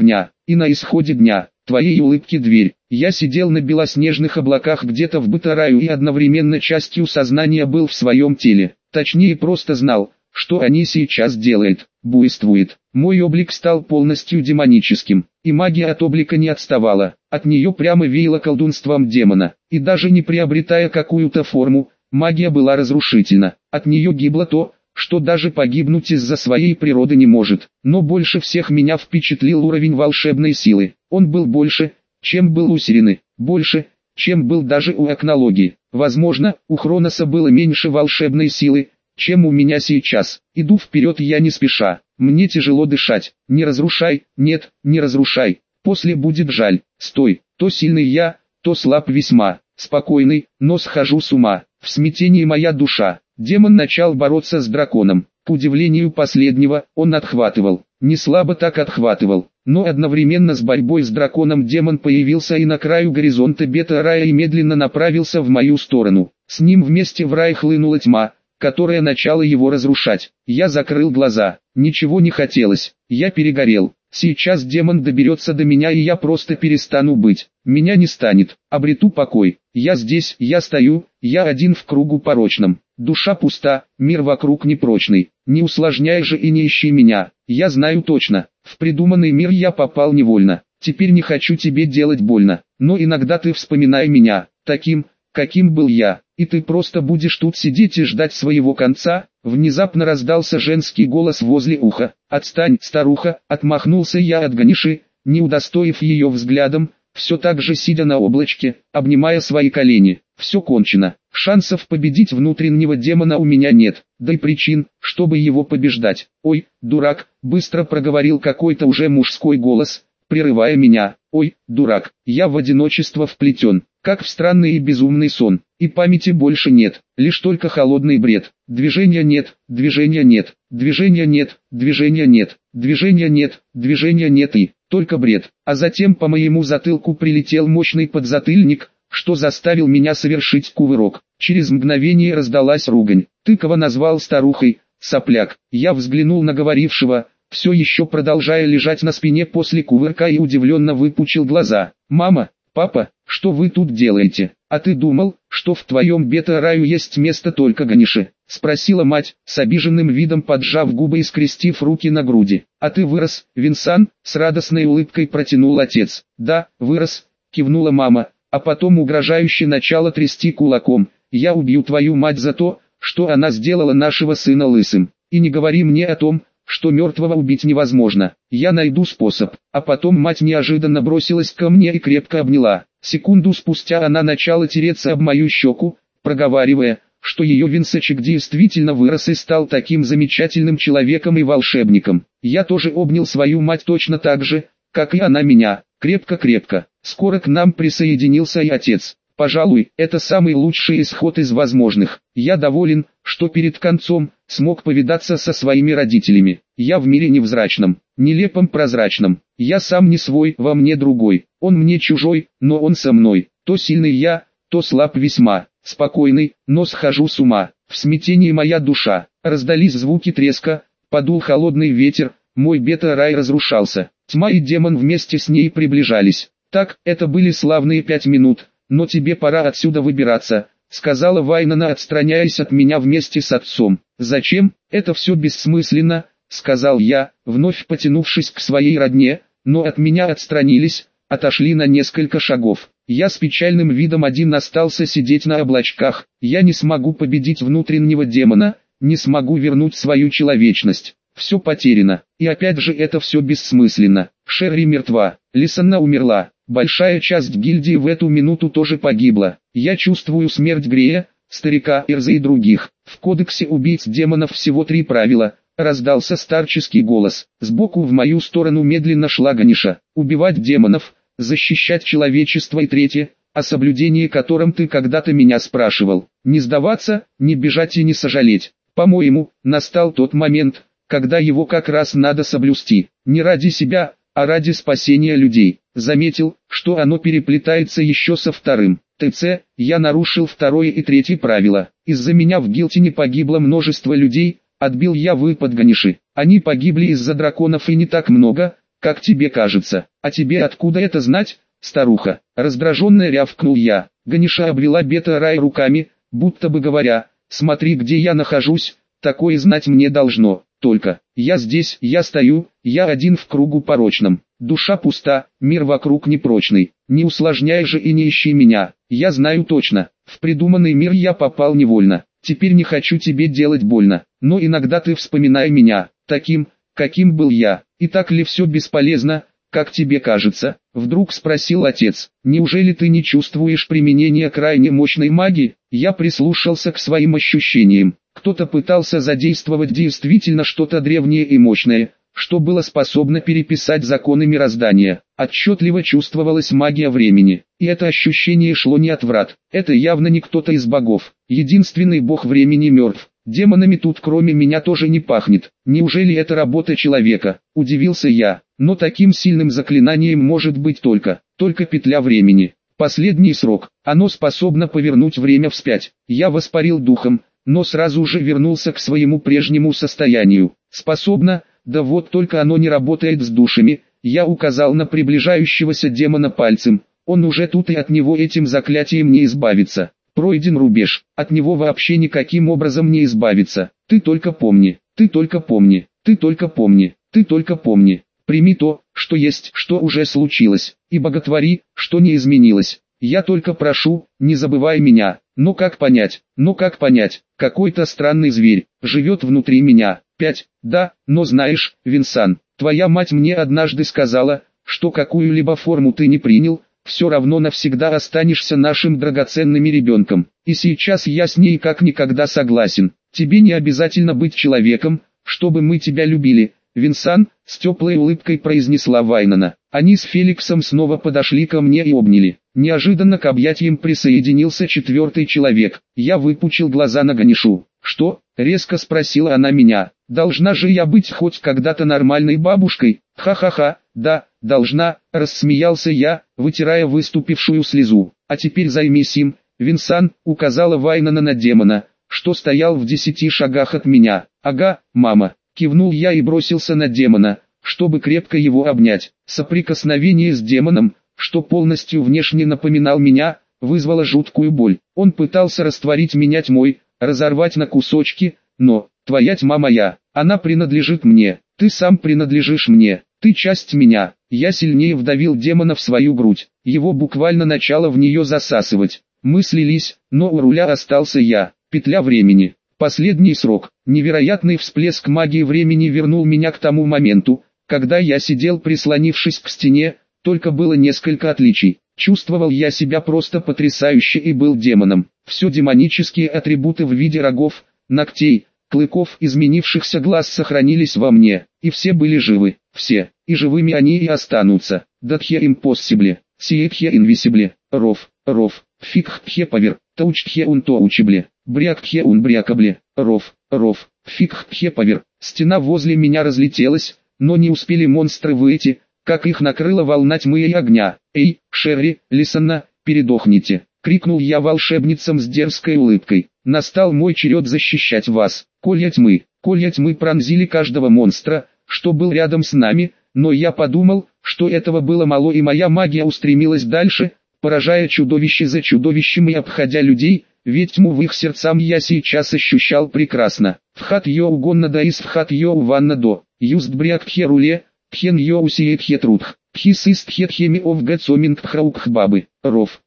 и на исходе дня, твоей улыбки дверь. Я сидел на белоснежных облаках где-то в быта-раю и одновременно частью сознания был в своем теле. Точнее просто знал, что они сейчас делают, буйствует. Мой облик стал полностью демоническим, и магия от облика не отставала. От нее прямо веяло колдунством демона, и даже не приобретая какую-то форму, магия была разрушительна. От нее гибло то, что даже погибнуть из-за своей природы не может. Но больше всех меня впечатлил уровень волшебной силы. Он был больше, чем был у Сирены, больше, чем был даже у Акнологии. Возможно, у Хроноса было меньше волшебной силы, чем у меня сейчас. Иду вперед я не спеша. Мне тяжело дышать. Не разрушай, нет, не разрушай. После будет жаль. Стой, то сильный я, то слаб весьма. Спокойный, но схожу с ума. В смятении моя душа. Демон начал бороться с драконом. К удивлению последнего, он отхватывал. Не слабо так отхватывал. Но одновременно с борьбой с драконом демон появился и на краю горизонта бета-рая и медленно направился в мою сторону. С ним вместе в рай хлынула тьма, которая начала его разрушать. Я закрыл глаза. Ничего не хотелось. Я перегорел. Сейчас демон доберется до меня и я просто перестану быть. Меня не станет. Обрету покой. Я здесь, я стою, я один в кругу порочном. Душа пуста, мир вокруг непрочный. Не усложняй же и не ищи меня. Я знаю точно, в придуманный мир я попал невольно. Теперь не хочу тебе делать больно. Но иногда ты вспоминай меня, таким, каким был я. И ты просто будешь тут сидеть и ждать своего конца. Внезапно раздался женский голос возле уха. «Отстань, старуха!» Отмахнулся я от Ганиши, не удостоив ее взглядом, все так же сидя на облачке, обнимая свои колени. Все кончено. Шансов победить внутреннего демона у меня нет, да и причин, чтобы его побеждать. «Ой, дурак!» быстро проговорил какой-то уже мужской голос, прерывая меня. «Ой, дурак, я в одиночество вплетен, как в странный и безумный сон, и памяти больше нет, лишь только холодный бред. Движения нет, движения нет, движения нет, движения нет, движения нет, движения нет и только бред». А затем по моему затылку прилетел мощный подзатыльник, что заставил меня совершить кувырок. Через мгновение раздалась ругань. «Ты кого назвал старухой, сопляк?» Я взглянул на говорившего, все еще продолжая лежать на спине после кувырка, и удивленно выпучил глаза. «Мама, папа, что вы тут делаете? А ты думал, что в твоем бета-раю есть место только Ганиши?» Спросила мать, с обиженным видом поджав губы и скрестив руки на груди. «А ты вырос, Винсан?» С радостной улыбкой протянул отец. «Да, вырос», кивнула мама, а потом угрожающе начала трясти кулаком. «Я убью твою мать за то, что она сделала нашего сына лысым. И не говори мне о том, что мертвого убить невозможно. Я найду способ». А потом мать неожиданно бросилась ко мне и крепко обняла. Секунду спустя она начала тереться об мою щеку, проговаривая, что ее Винсачек действительно вырос и стал таким замечательным человеком и волшебником. Я тоже обнял свою мать точно так же, как и она меня, крепко-крепко. Скоро к нам присоединился и отец. Пожалуй, это самый лучший исход из возможных. Я доволен, что перед концом смог повидаться со своими родителями. Я в мире невзрачном, нелепом прозрачном. Я сам не свой, во мне другой. Он мне чужой, но он со мной. То сильный я, то слаб весьма. Спокойный, но схожу с ума. В смятении моя душа. Раздались звуки треска, подул холодный ветер, мой бета-рай разрушался. Тьма и демон вместе с ней приближались. «Так, это были славные 5 минут, но тебе пора отсюда выбираться», сказала Вайнона, отстраняясь от меня вместе с отцом. «Зачем? Это все бессмысленно», сказал я, вновь потянувшись к своей родне, но от меня отстранились, отошли на несколько шагов. Я с печальным видом один остался сидеть на облачках. Я не смогу победить внутреннего демона, не смогу вернуть свою человечность. Все потеряно. И опять же это все бессмысленно. Шерри мертва, Лисанна умерла. Большая часть гильдии в эту минуту тоже погибла. Я чувствую смерть Грея, старика Эрза и других. В кодексе убийц демонов всего 3 правила. Раздался старческий голос. Сбоку в мою сторону медленно шла Ганиша. Убивать демонов, защищать человечество, и 3, о соблюдении которым ты когда-то меня спрашивал. Не сдаваться, не бежать и не сожалеть. По-моему, настал тот момент, когда его как раз надо соблюсти. Не ради себя, а ради спасения людей. Заметил, что оно переплетается еще со 2. ТЦ, я нарушил 2 и 3 правила. Из-за меня в Гилтине погибло множество людей, отбил я выпад Ганиши. Они погибли из-за драконов и не так много, как тебе кажется. А тебе откуда это знать, старуха? Раздраженно рявкнул я. Ганиша обвела Бета-Рай руками, будто бы говоря, смотри, где я нахожусь, такое знать мне должно. Только, я здесь, я стою, я один в кругу порочном. Душа пуста, мир вокруг непрочный. Не усложняй же и не ищи меня. Я знаю точно, в придуманный мир я попал невольно. Теперь не хочу тебе делать больно, но иногда ты вспоминай меня, таким, каким был я. И так ли все бесполезно, как тебе кажется? Вдруг спросил отец. Неужели ты не чувствуешь применения крайне мощной магии? Я прислушался к своим ощущениям. Кто-то пытался задействовать действительно что-то древнее и мощное, что было способно переписать законы мироздания. Отчетливо чувствовалась магия времени, и это ощущение шло не от врат. Это явно не кто-то из богов. Единственный бог времени мертв. Демонами тут кроме меня тоже не пахнет. Неужели это работа человека? Удивился я. Но таким сильным заклинанием может быть только петля времени. Последний срок. Оно способно повернуть время вспять. Я воспарил духом, но сразу же вернулся к своему прежнему состоянию. Способно, да вот только оно не работает с душами. Я указал на приближающегося демона пальцем. Он уже тут и от него этим заклятием не избавиться. Пройден рубеж, от него вообще никаким образом не избавиться. Ты только помни, ты только помни, ты только помни, ты только помни. Прими то, что есть, что уже случилось, и боготвори, что не изменилось. Я только прошу, не забывай меня. Но как понять, какой-то странный зверь живет внутри меня. 5. Да, но знаешь, Винсан, твоя мать мне однажды сказала, что какую-либо форму ты не принял, все равно навсегда останешься нашим драгоценным ребенком. И сейчас я с ней как никогда согласен. Тебе не обязательно быть человеком, чтобы мы тебя любили. Винсан, с теплой улыбкой произнесла Вайнона. Они с Феликсом снова подошли ко мне и обняли. Неожиданно к объятиям присоединился четвертый человек. Я выпучил глаза на Ганишу. «Что?» — резко спросила она меня. «Должна же я быть хоть когда-то нормальной бабушкой?» «Ха-ха-ха, да, должна», — рассмеялся я, вытирая выступившую слезу. «А теперь займись им», — Винсан указала Вайнона на демона, что стоял в 10 шагах от меня. «Ага, мама», — кивнул я и бросился на демона, чтобы крепко его обнять. Соприкосновение с демоном, что полностью внешне напоминал меня, вызвало жуткую боль. Он пытался растворить меня тьмой, разорвать на кусочки, но, твоя тьма моя, она принадлежит мне, ты сам принадлежишь мне, ты часть меня. Я сильнее вдавил демона в свою грудь, его буквально начало в нее засасывать. Мы слились, но у руля остался я. Петля времени. Последний срок. Невероятный всплеск магии времени вернул меня к тому моменту, когда я сидел прислонившись к стене, только было несколько отличий. Чувствовал я себя просто потрясающе и был демоном. Все демонические атрибуты в виде рогов, ногтей, клыков, изменившихся глаз сохранились во мне, и все были живы, все, и живыми они и останутся. Датхе импоссибле, сиетхе инвисибле, ров, фикхтхе повер, таучтхе ун тоучибле, бряктхе ун брякабле, ров, фикхтхе повер. Стена возле меня разлетелась, но не успели монстры выйти, как их накрыла волна тьмы и огня. «Эй, Шерри, Лисанна, передохните!» — крикнул я волшебницам с дерзкой улыбкой. «Настал мой черед защищать вас!» Колья тьмы пронзили каждого монстра, что был рядом с нами, но я подумал, что этого было мало, и моя магия устремилась дальше, поражая чудовище за чудовищем и обходя людей, ведь тьму в их сердцам я сейчас ощущал прекрасно. «Вхат йоу гонна да из вхат йоу ванна до, юст бряк тхе руле, тхен йоу сиет хе трудх, тхис ист хе тхеми ов гэцоминг тхраук бабы, ров,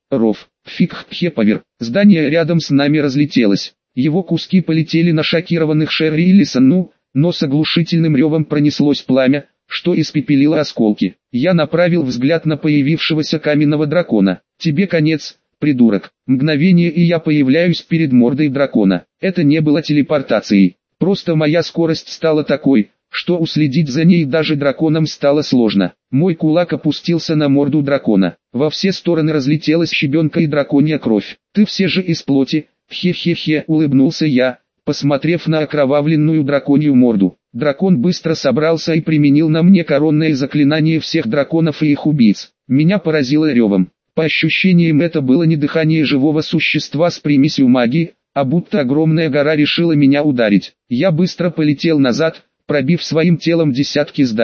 фик тхе повер». Здание рядом с нами разлетелось, его куски полетели на шокированных Шерри и Лисанну, но с оглушительным ревом пронеслось пламя, что испепелило осколки. Я направил взгляд на появившегося каменного дракона. «Тебе конец, придурок». Мгновение, и я появляюсь перед мордой дракона. Это не было телепортацией. Просто моя скорость стала такой, что уследить за ней даже драконам стало сложно. Мой кулак опустился на морду дракона. Во все стороны разлетелась щебенка и драконья кровь. «Ты все же из плоти, хе-хе-хе», улыбнулся я, посмотрев на окровавленную драконью морду. Дракон быстро собрался и применил на мне коронное заклинание всех драконов и их убийц. Меня поразило ревом. По ощущениям, это было не дыхание живого существа с примесью магии, а будто огромная гора решила меня ударить. Я быстро полетел назад, пробив своим телом десятки зданий.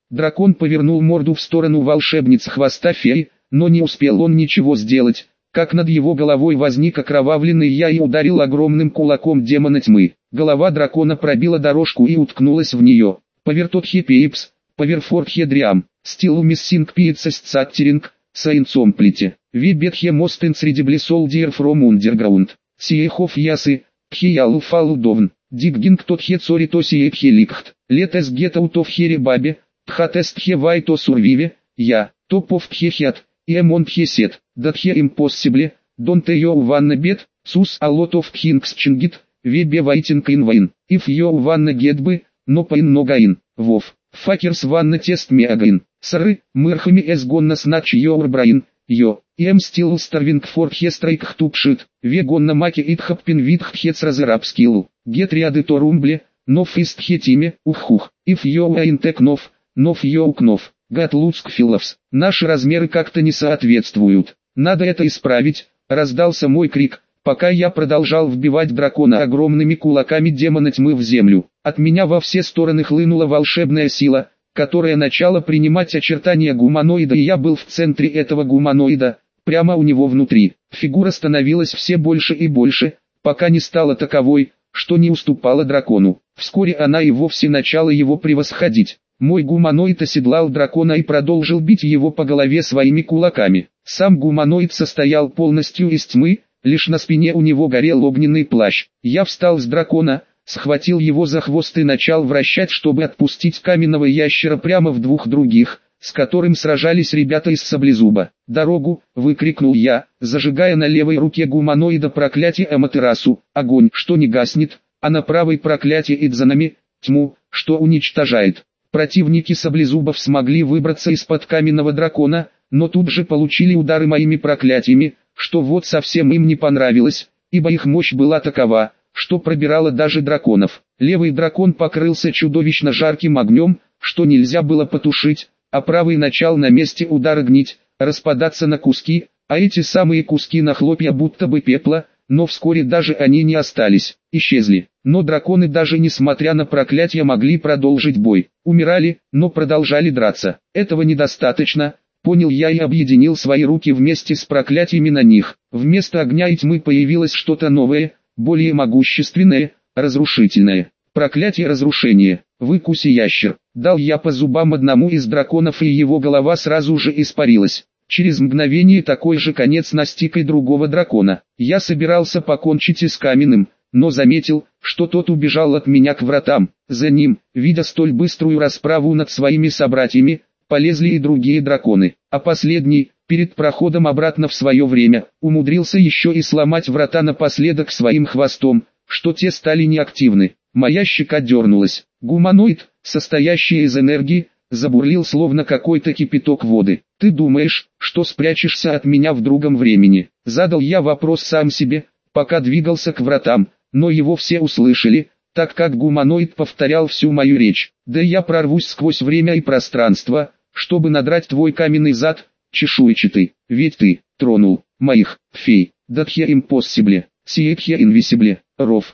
Дракон повернул морду в сторону волшебницы хвоста феи, но не успел он ничего сделать, как над его головой возник окровавленный я и ударил огромным кулаком демона тьмы. Голова дракона пробила дорожку и уткнулась в нее. Повертотхе пейпс, поверфортхе дриам, стилу миссинг пиетса сцаттеринг, сайнцомплите, вибетхе мостен среди блисолдиер фром ундерграунд, сиехов ясы, пхиялу фалу довн, диггинг тотхе цорито сиепхе ликхт, летес гетаутов хере бабе, пхатестхе вайто сурвиве, я, топов пхехят, эмон пхесет, датхе импоссибле, донте йоу ванна бет, сус алотов пхингс чингит, вебе вайтинг инвайн, иф йоу ванна гетбы, но пайн ногаин, вов, факерс ванна тест меагайн, сары, мырхами эсгонна снач йоур брайн, йо, стил старвинг фор хестрайк хтупшит, вегонна маки итхаппин витх хец разырабскилу, гет ряды торумбле, нов ист хетиме, ухух, иф йоу айнтек нов йоу кнов. Гад Луцк Филовс, наши размеры как-то не соответствуют. Надо это исправить, раздался мой крик, пока я продолжал вбивать дракона огромными кулаками демона тьмы в землю. От меня во все стороны хлынула волшебная сила, которая начала принимать очертания гуманоида, и я был в центре этого гуманоида, прямо у него внутри. Фигура становилась все больше и больше, пока не стала таковой, что не уступала дракону. Вскоре она и вовсе начала его превосходить. Мой гуманоид оседлал дракона и продолжил бить его по голове своими кулаками. Сам гуманоид состоял полностью из тьмы, лишь на спине у него горел огненный плащ. Я встал с дракона, схватил его за хвост и начал вращать, чтобы отпустить каменного ящера прямо в двух других, с которым сражались ребята из Саблезуба. «Дорогу!» — выкрикнул я, зажигая на левой руке гуманоида проклятие Аматерасу, огонь, что не гаснет, а на правой проклятие Идзанами, тьму, что уничтожает. Противники Саблезубов смогли выбраться из-под каменного дракона, но тут же получили удары моими проклятиями, что вот совсем им не понравилось, ибо их мощь была такова, что пробирала даже драконов. Левый дракон покрылся чудовищно жарким огнем, что нельзя было потушить, а правый начал на месте удара гнить, распадаться на куски, а эти самые куски на хлопья будто бы пепла, но вскоре даже они не остались, исчезли. Но драконы даже несмотря на проклятия могли продолжить бой. Умирали, но продолжали драться. Этого недостаточно, понял я и объединил свои руки вместе с проклятиями на них. Вместо огня и тьмы появилось что-то новое, более могущественное, разрушительное. Проклятие разрушения. Выкуси ящер. Дал я по зубам одному из драконов, и его голова сразу же испарилась. Через мгновение такой же конец настиг и другого дракона. Я собирался покончить и с каменным, но заметил, что тот убежал от меня к вратам. За ним, видя столь быструю расправу над своими собратьями, полезли и другие драконы. А последний, перед проходом обратно в свое время, умудрился еще и сломать врата напоследок своим хвостом, что те стали неактивны. Моя щека дернулась. Гуманоид, состоящий из энергии, забурлил словно какой-то кипяток воды. «Ты думаешь, что спрячешься от меня в другом времени?» Задал я вопрос сам себе, пока двигался к вратам, но его все услышали, так как гуманоид повторял всю мою речь. «Да я прорвусь сквозь время и пространство, чтобы надрать твой каменный зад, чешуйчатый, ведь ты тронул моих фей, датхе импоссибле, сиетхе инвисибле, ров,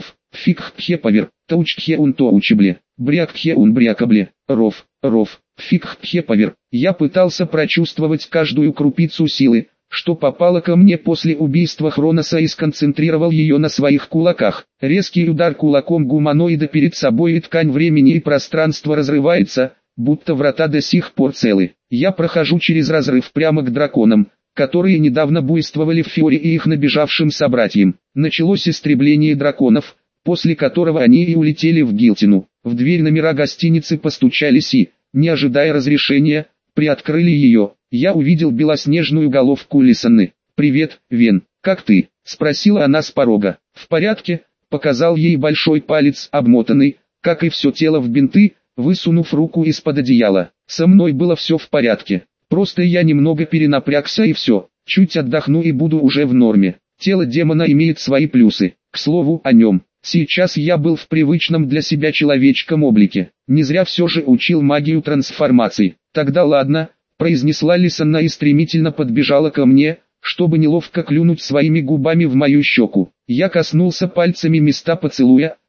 фикхтхе повер, таучтхе ун тоучибле, брякхе ун брякабле, ров, фикхтхе повер». Я пытался прочувствовать каждую крупицу силы, что попало ко мне после убийства Хроноса, и сконцентрировал ее на своих кулаках. Резкий удар кулаком гуманоида перед собой, и ткань времени и пространства разрывается, будто врата до сих пор целы. Я прохожу через разрыв прямо к драконам, которые недавно буйствовали в Фиоре и их набежавшим собратьям. Началось истребление драконов, после которого они и улетели в Гилтину. В дверь номера гостиницы постучались и, не ожидая разрешения, приоткрыли ее. Я увидел белоснежную головку Лисаны. «Привет, Вен, как ты?» — спросила она с порога. «В порядке», — показал ей большой палец, обмотанный, как и все тело, в бинты, высунув руку из-под одеяла. «Со мной было все в порядке. Просто я немного перенапрягся и все. Чуть отдохну и буду уже в норме. Тело демона имеет свои плюсы. К слову о нем. Сейчас я был в привычном для себя человеческом облике. Не зря все же учил магию трансформации. Тогда ладно», — произнесла Лисана и стремительно подбежала ко мне, чтобы неловко клюнуть своими губами в мою щеку. Я коснулся пальцами места поцелуя,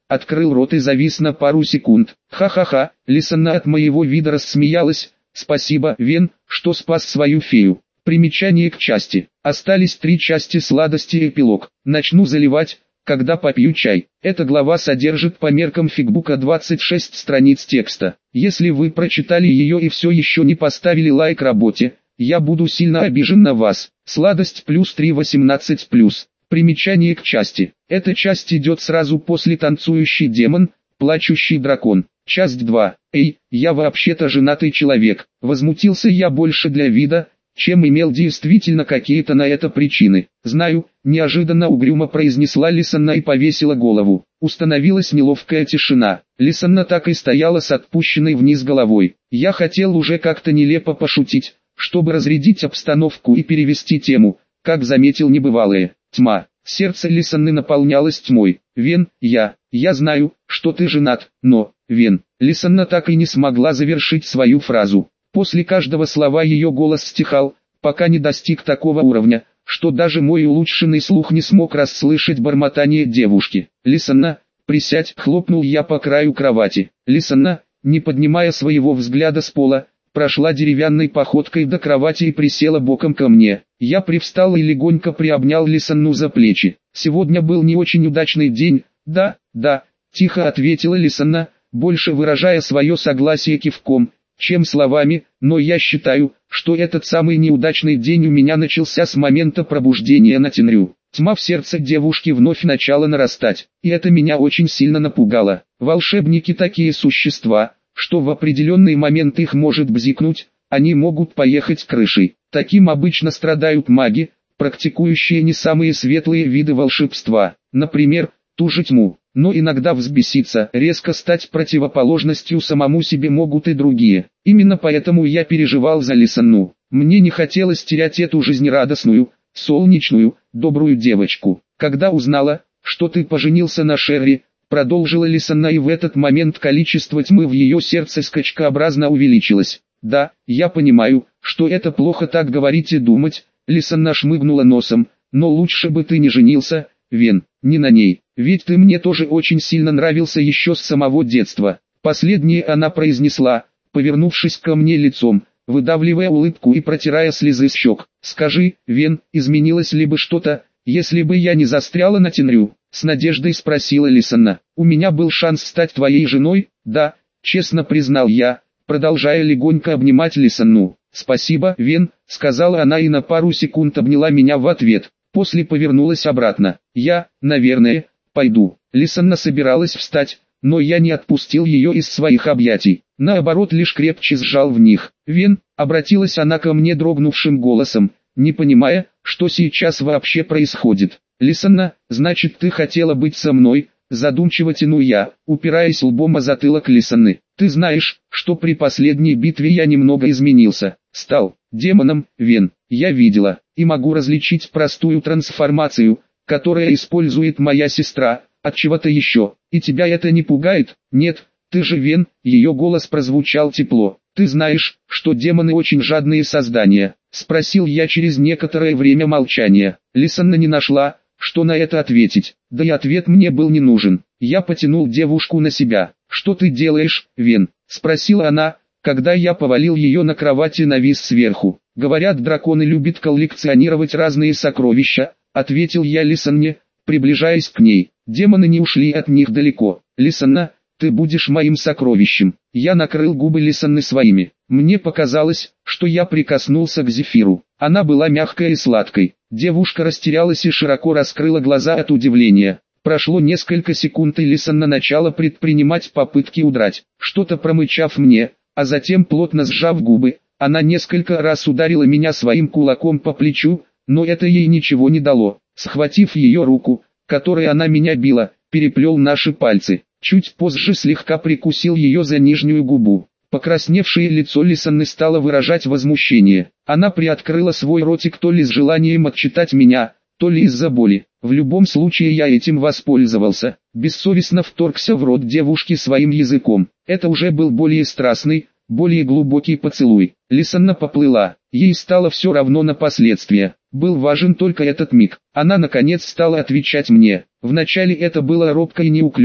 открыл рот и завис на пару секунд. Ха-ха-ха, Лисанна от моего вида рассмеялась. Спасибо, Вен, что спас свою фею. Примечание к части. Остались 3 части сладости и эпилог. Начну заливать, когда попью чай. Эта глава содержит по меркам фигбука 26 страниц текста. Если вы прочитали ее и все еще не поставили лайк работе, я буду сильно обижен на вас. Сладость плюс 3 18 плюс. Примечание к части. Эта часть идет сразу после танцующий демон, плачущий дракон. Часть 2. Эй, я вообще-то женатый человек. Возмутился я больше для вида, чем имел действительно какие-то на это причины. Знаю, неожиданно угрюмо произнесла Лисанна и повесила голову. Установилась неловкая тишина. Лисанна так и стояла с отпущенной вниз головой. Я хотел уже как-то нелепо пошутить, чтобы разрядить обстановку и перевести тему, как заметил небывалое. Тьма. Сердце Лисанны наполнялось тьмой. Вен, я знаю, что ты женат, но, Вен. Лисанна так и не смогла завершить свою фразу. После каждого слова ее голос стихал, пока не достиг такого уровня, что даже мой улучшенный слух не смог расслышать бормотание девушки. «Лисанна, присядь!» — хлопнул я по краю кровати. Лисанна, не поднимая своего взгляда с пола, прошла деревянной походкой до кровати и присела боком ко мне. Я привстал и легонько приобнял Лисанну за плечи. «Сегодня был не очень удачный день, да, тихо ответила Лисанна, больше выражая свое согласие кивком, чем словами, но я считаю, что этот самый неудачный день у меня начался с момента пробуждения на Тенрю. Тьма в сердце девушки вновь начала нарастать, и это меня очень сильно напугало. Волшебники такие существа, что в определенный момент их может бзикнуть, они могут поехать крышей. Таким обычно страдают маги, практикующие не самые светлые виды волшебства, например, ту же тьму. Но иногда взбеситься, резко стать противоположностью самому себе могут и другие. Именно поэтому я переживал за Лисанну. Мне не хотелось терять эту жизнерадостную, солнечную, добрую девочку. Когда узнала, что ты поженился на Шерри, продолжила Лисанна, и в этот момент количество тьмы в ее сердце скачкообразно увеличилось. Да, я понимаю, что это плохо так говорить и думать, Лисанна шмыгнула носом, но лучше бы ты не женился, Вен, не на ней. Ведь ты мне тоже очень сильно нравился еще с самого детства. Последнее она произнесла, повернувшись ко мне лицом, выдавливая улыбку и протирая слезы с щек. Скажи, Вен, изменилось ли бы что-то, если бы я не застряла на Тенрю? С надеждой спросила Лисанна. У меня был шанс стать твоей женой, да, честно признал я, продолжая легонько обнимать Лисанну. Спасибо, Вен, сказала она и на пару секунд обняла меня в ответ. После повернулась обратно. Я, наверное, пойду. Лисанна собиралась встать, но я не отпустил ее из своих объятий. Наоборот, лишь крепче сжал в них. «Вен», — обратилась она ко мне дрогнувшим голосом, не понимая, что сейчас вообще происходит. «Лисанна, значит, ты хотела быть со мной?» Задумчиво тяну я, упираясь лбом о затылок Лисанны. «Ты знаешь, что при последней битве я немного изменился. Стал демоном, Вен. Я видела, и могу различить простую трансформацию, которая использует моя сестра, от чего-то еще. И тебя это не пугает? Нет, ты же Вен». Ее голос прозвучал тепло. «Ты знаешь, что демоны очень жадные создания?» Спросил я через некоторое время молчания. Лисанна не нашла, что на это ответить, да и ответ мне был не нужен. Я потянул девушку на себя. «Что ты делаешь, Вен?» Спросила она, когда я повалил ее на кровати и навис сверху. «Говорят, драконы любят коллекционировать разные сокровища», ответил я Лисанне, приближаясь к ней. Демоны не ушли от них далеко. «Лисанна, ты будешь моим сокровищем». Я накрыл губы Лисанны своими. Мне показалось, что я прикоснулся к зефиру. Она была мягкой и сладкой. Девушка растерялась и широко раскрыла глаза от удивления. Прошло несколько секунд, и Лисанна начала предпринимать попытки удрать. Что-то промычав мне, а затем плотно сжав губы, она несколько раз ударила меня своим кулаком по плечу, но это ей ничего не дало. Схватив ее руку, которой она меня била, переплел наши пальцы. Чуть позже слегка прикусил ее за нижнюю губу. Покрасневшее лицо Лисанны стало выражать возмущение. Она приоткрыла свой ротик то ли с желанием отчитать меня, то ли из-за боли. В любом случае я этим воспользовался. Бессовестно вторгся в рот девушки своим языком. Это уже был более страстный, более глубокий поцелуй. Лисанна поплыла. Ей стало все равно на последствия. Был важен только этот миг. Она наконец стала отвечать мне. Вначале это было робко и неуклюже,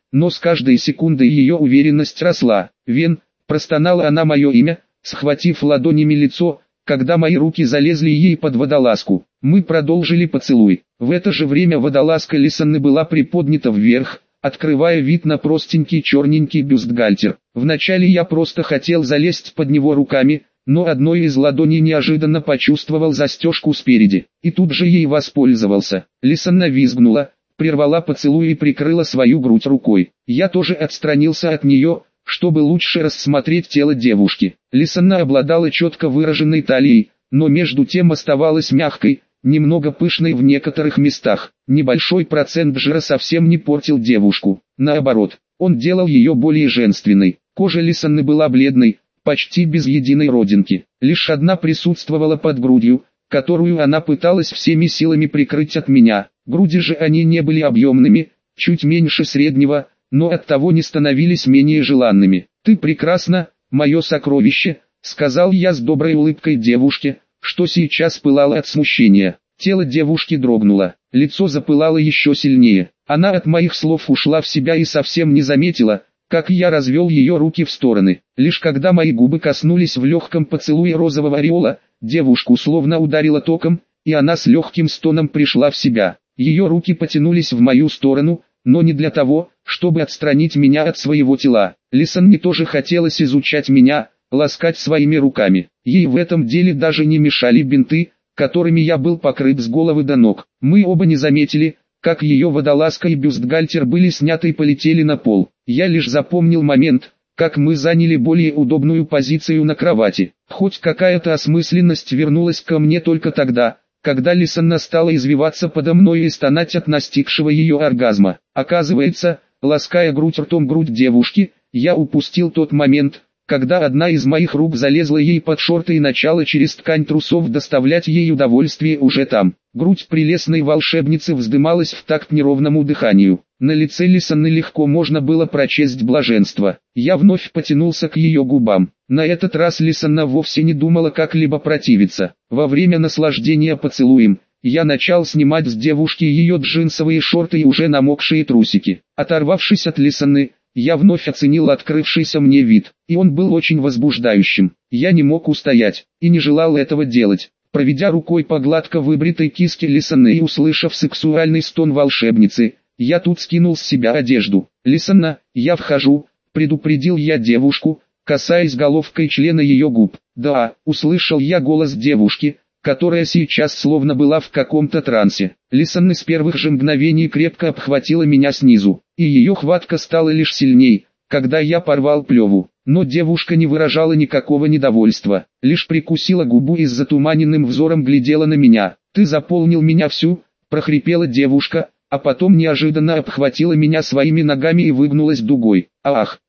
но с каждой секундой ее уверенность росла. «Вен», простонала она мое имя, схватив ладонями лицо, когда мои руки залезли ей под водолазку. Мы продолжили поцелуй. В это же время водолазка Лисанны была приподнята вверх, открывая вид на простенький черненький бюстгальтер. Вначале я просто хотел залезть под него руками, но одной из ладоней неожиданно почувствовал застежку спереди, и тут же ей воспользовался. Лисанна визгнула, прервала поцелуй и прикрыла свою грудь рукой. Я тоже отстранился от нее, чтобы лучше рассмотреть тело девушки. Лисанна обладала четко выраженной талией, но между тем оставалась мягкой, немного пышной в некоторых местах. Небольшой процент жира совсем не портил девушку. Наоборот, он делал ее более женственной. Кожа Лисанны была бледной, почти без единой родинки. Лишь одна присутствовала под грудью, которую она пыталась всеми силами прикрыть от меня. Груди же они не были объемными, чуть меньше среднего, но оттого не становились менее желанными. «Ты прекрасна, мое сокровище», — сказал я с доброй улыбкой девушке, что сейчас пылало от смущения. Тело девушки дрогнуло, лицо запылало еще сильнее. Она от моих слов ушла в себя и совсем не заметила, как я развел ее руки в стороны. Лишь когда мои губы коснулись в легком поцелуе розового ореола, девушку словно ударило током, и она с легким стоном пришла в себя. Ее руки потянулись в мою сторону, но не для того, чтобы отстранить меня от своего тела. Лисанне тоже хотелось изучать меня, ласкать своими руками. Ей в этом деле даже не мешали бинты, которыми я был покрыт с головы до ног. Мы оба не заметили, как ее водолазка и бюстгальтер были сняты и полетели на пол. Я лишь запомнил момент, как мы заняли более удобную позицию на кровати. Хоть какая-то осмысленность вернулась ко мне только тогда, когда Лисанна стала извиваться подо мной и стонать от настигшего ее оргазма. Оказывается, лаская грудь ртом грудь девушки, я упустил тот момент, когда одна из моих рук залезла ей под шорты и начала через ткань трусов доставлять ей удовольствие уже там. Грудь прелестной волшебницы вздымалась в такт неровному дыханию. На лице Лисанны легко можно было прочесть блаженство. Я вновь потянулся к ее губам. На этот раз Лисанна вовсе не думала как-либо противиться. Во время наслаждения поцелуем, я начал снимать с девушки ее джинсовые шорты и уже намокшие трусики. Оторвавшись от Лисанны, я вновь оценил открывшийся мне вид, и он был очень возбуждающим. Я не мог устоять, и не желал этого делать. Проведя рукой по гладко выбритой киске Лисанны и услышав сексуальный стон волшебницы, я тут скинул с себя одежду. «Лисанна, я вхожу», — предупредил я девушку, касаясь головкой члена ее губ. «Да», — услышал я голос девушки, которая сейчас словно была в каком-то трансе. Лисанна с первых же мгновений крепко обхватила меня снизу, и ее хватка стала лишь сильней, когда я порвал плеву. Но девушка не выражала никакого недовольства, лишь прикусила губу и с затуманенным взором глядела на меня. «Ты заполнил меня всю», — прохрипела девушка, а потом неожиданно обхватила меня своими ногами и выгнулась дугой. Ах,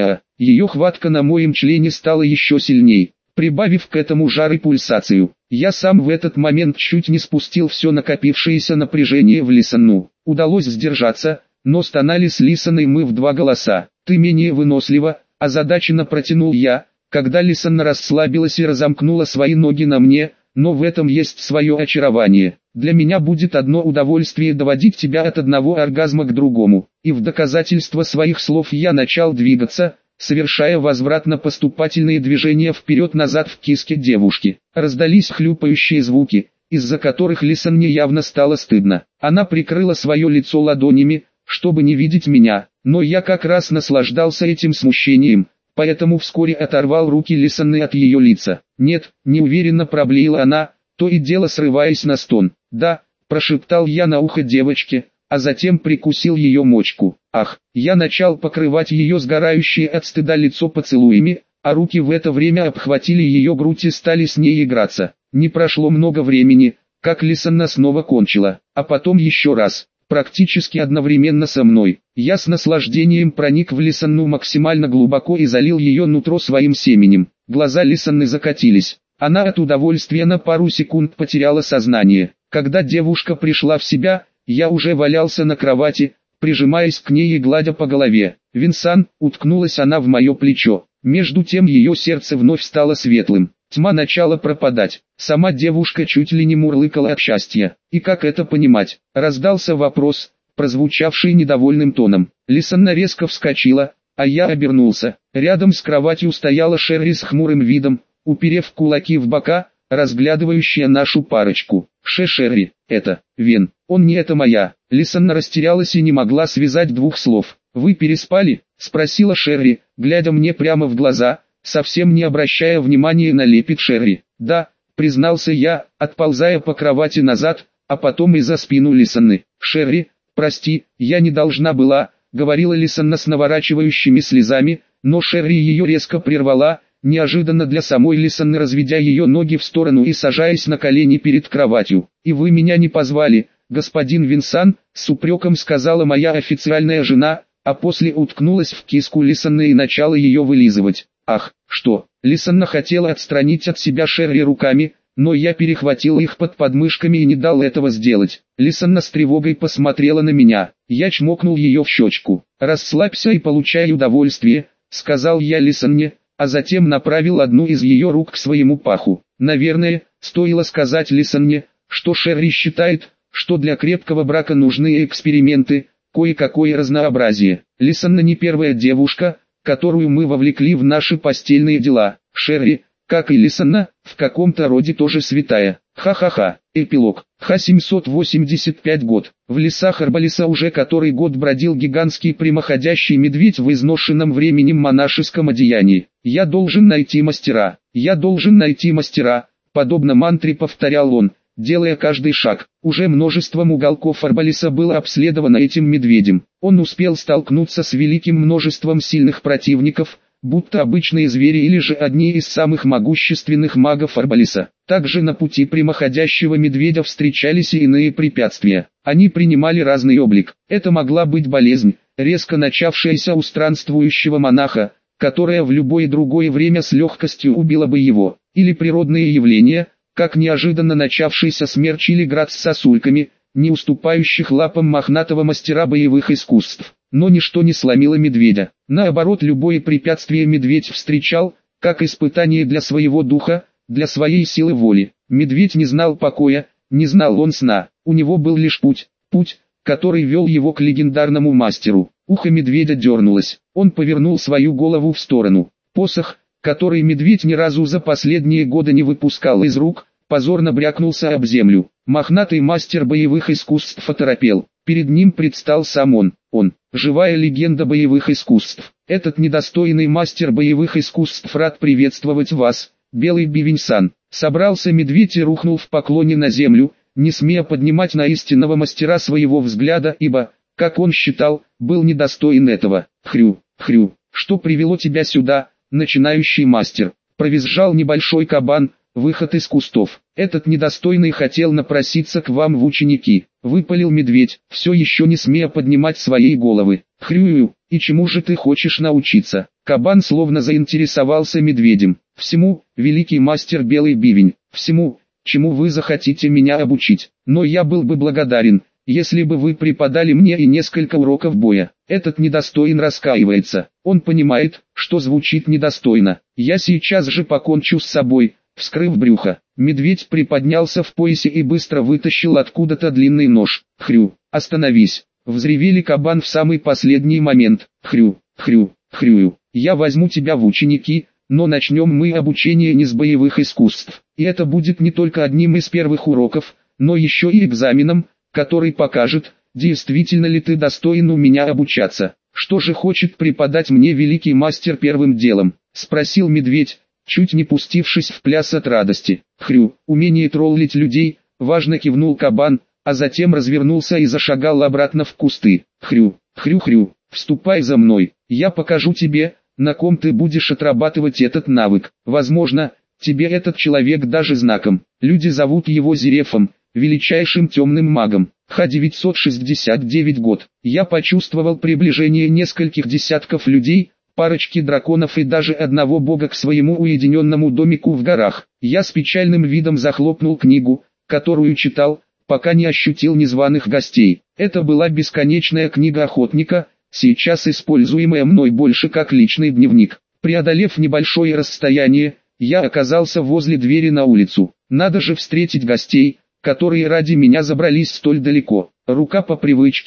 ее хватка на моем члене стала еще сильней, прибавив к этому жар и пульсацию. Я сам в этот момент чуть не спустил все накопившееся напряжение в Лисанну. Удалось сдержаться, но стонали с Лисанной мы в два голоса. «Ты менее вынослива», — озадаченно протянул я, когда Лисанна расслабилась и разомкнула свои ноги на мне, «но в этом есть свое очарование. Для меня будет одно удовольствие доводить тебя от одного оргазма к другому». И в доказательство своих слов я начал двигаться, совершая возвратно-поступательные движения вперед-назад в киске девушки. Раздались хлюпающие звуки, из-за которых Лисанне явно стало стыдно. Она прикрыла свое лицо ладонями, чтобы не видеть меня, но я как раз наслаждался этим смущением, поэтому вскоре оторвал руки Лисанны от ее лица. «Нет», — неуверенно проблеяла она, то и дело срываясь на стон. «Да», — прошептал я на ухо девочке, а затем прикусил ее мочку. Ах, я начал покрывать ее сгорающее от стыда лицо поцелуями, а руки в это время обхватили ее грудь и стали с ней играться. Не прошло много времени, как Лисанна снова кончила, а потом еще раз. Практически одновременно со мной. Я с наслаждением проник в Лисанну максимально глубоко и залил ее нутро своим семенем. Глаза Лисанны закатились. Она от удовольствия на пару секунд потеряла сознание. Когда девушка пришла в себя, я уже валялся на кровати, прижимаясь к ней и гладя по голове. «Винсан», — уткнулась она в мое плечо. Между тем ее сердце вновь стало светлым. Тьма начала пропадать. Сама девушка чуть ли не мурлыкала от счастья. И как это понимать? Раздался вопрос, прозвучавший недовольным тоном. Лисанна резко вскочила, а я обернулся. Рядом с кроватью стояла Шерри с хмурым видом, уперев кулаки в бока, разглядывающая нашу парочку. Шерри, это, Вен, он не это моя. Лисанна растерялась и не могла связать двух слов. «Вы переспали?» – спросила Шерри, глядя мне прямо в глаза, совсем не обращая внимания на лепет Шерри. «Да», – признался я, отползая по кровати назад, а потом и за спину Лисанны. «Шерри, прости, я не должна была», – говорила Лисанна с наворачивающими слезами, но Шерри ее резко прервала, неожиданно для самой Лисанны разведя ее ноги в сторону и сажаясь на колени перед кроватью. «И вы меня не позвали, господин Винсан», – с упреком сказала моя официальная жена, а после уткнулась в киску Лисанны и начала ее вылизывать. «Ах, что!» Лисанна хотела отстранить от себя Шерри руками, но я перехватил их под подмышками и не дал этого сделать. Лисанна с тревогой посмотрела на меня. Я чмокнул ее в щечку. «Расслабься и получай удовольствие», — сказал я Лисанне, а затем направил одну из ее рук к своему паху. Наверное, стоило сказать Лисанне, что Шерри считает, что для крепкого брака нужны эксперименты, кое-какое разнообразие. Лисанна не первая девушка, которую мы вовлекли в наши постельные дела. Шерри, как и Лисанна, в каком-то роде тоже святая. Ха-ха-ха. Эпилог. Ха-785 год. В лесах Арбалиса уже который год бродил гигантский прямоходящий медведь в изношенном временем монашеском одеянии. «Я должен найти мастера. Я должен найти мастера», подобно мантре повторял он, делая каждый шаг. Уже множеством уголков Арбалиса было обследовано этим медведем. Он успел столкнуться с великим множеством сильных противников, будто обычные звери или же одни из самых могущественных магов Арбалиса. Также на пути прямоходящего медведя встречались и иные препятствия. Они принимали разный облик. Это могла быть болезнь, резко начавшаяся у странствующего монаха, которая в любое другое время с легкостью убила бы его, или природные явления, как неожиданно начавшийся смерч или град с сосульками, не уступающих лапам мохнатого мастера боевых искусств. Но ничто не сломило медведя. Наоборот, любое препятствие медведь встречал, как испытание для своего духа, для своей силы воли. Медведь не знал покоя, не знал он сна. У него был лишь путь, который вел его к легендарному мастеру. Ухо медведя дернулось. Он повернул свою голову в сторону. Посох, который медведь ни разу за последние годы не выпускал из рук, позорно брякнулся об землю. Мохнатый мастер боевых искусств оторопел. Перед ним предстал сам он, живая легенда боевых искусств. Этот недостойный мастер боевых искусств рад приветствовать вас, Белый Бивень-сан. Собрался медведь и рухнул в поклоне на землю, не смея поднимать на истинного мастера своего взгляда, ибо, как он считал, был недостоин этого. «Хрю, что привело тебя сюда, начинающий мастер?» Провизжал небольшой кабан, выход из кустов. «Этот недостойный хотел напроситься к вам в ученики», — выпалил медведь, все еще не смея поднимать своей головы. «Хрю, и чему же ты хочешь научиться?» Кабан словно заинтересовался медведем. «Всему, великий мастер Белый Бивень, всему, чему вы захотите меня обучить. Но я был бы благодарен, если бы вы преподали мне и несколько уроков боя». Этот недостоин раскаивается. Он понимает, что звучит недостойно. «Я сейчас же покончу с собой», вскрыв брюхо. Медведь приподнялся в поясе и быстро вытащил откуда-то длинный нож. «Хрю, остановись!» Взревели кабан в самый последний момент. «Хрю, я возьму тебя в ученики, но начнем мы обучение не с боевых искусств. И это будет не только одним из первых уроков, но еще и экзаменом, который покажет, действительно ли ты достоин у меня обучаться. Что же хочет преподать мне великий мастер первым делом?» Спросил медведь, чуть не пустившись в пляс от радости. «Хрю, умение троллить людей», важно кивнул кабан, а затем развернулся и зашагал обратно в кусты. «Хрю, вступай за мной, я покажу тебе, на ком ты будешь отрабатывать этот навык. Возможно, тебе этот человек даже знаком. Люди зовут его Зерефом, величайшим темным магом. Ха-969 год. Я почувствовал приближение нескольких десятков людей, парочки драконов и даже одного бога к своему уединенному домику в горах. Я с печальным видом захлопнул книгу, которую читал, пока не ощутил незваных гостей. Это была бесконечная книга охотника, сейчас используемая мной больше как личный дневник. Преодолев небольшое расстояние, я оказался возле двери на улицу. Надо же встретить гостей, которые ради меня забрались столь далеко. Рука по привычке,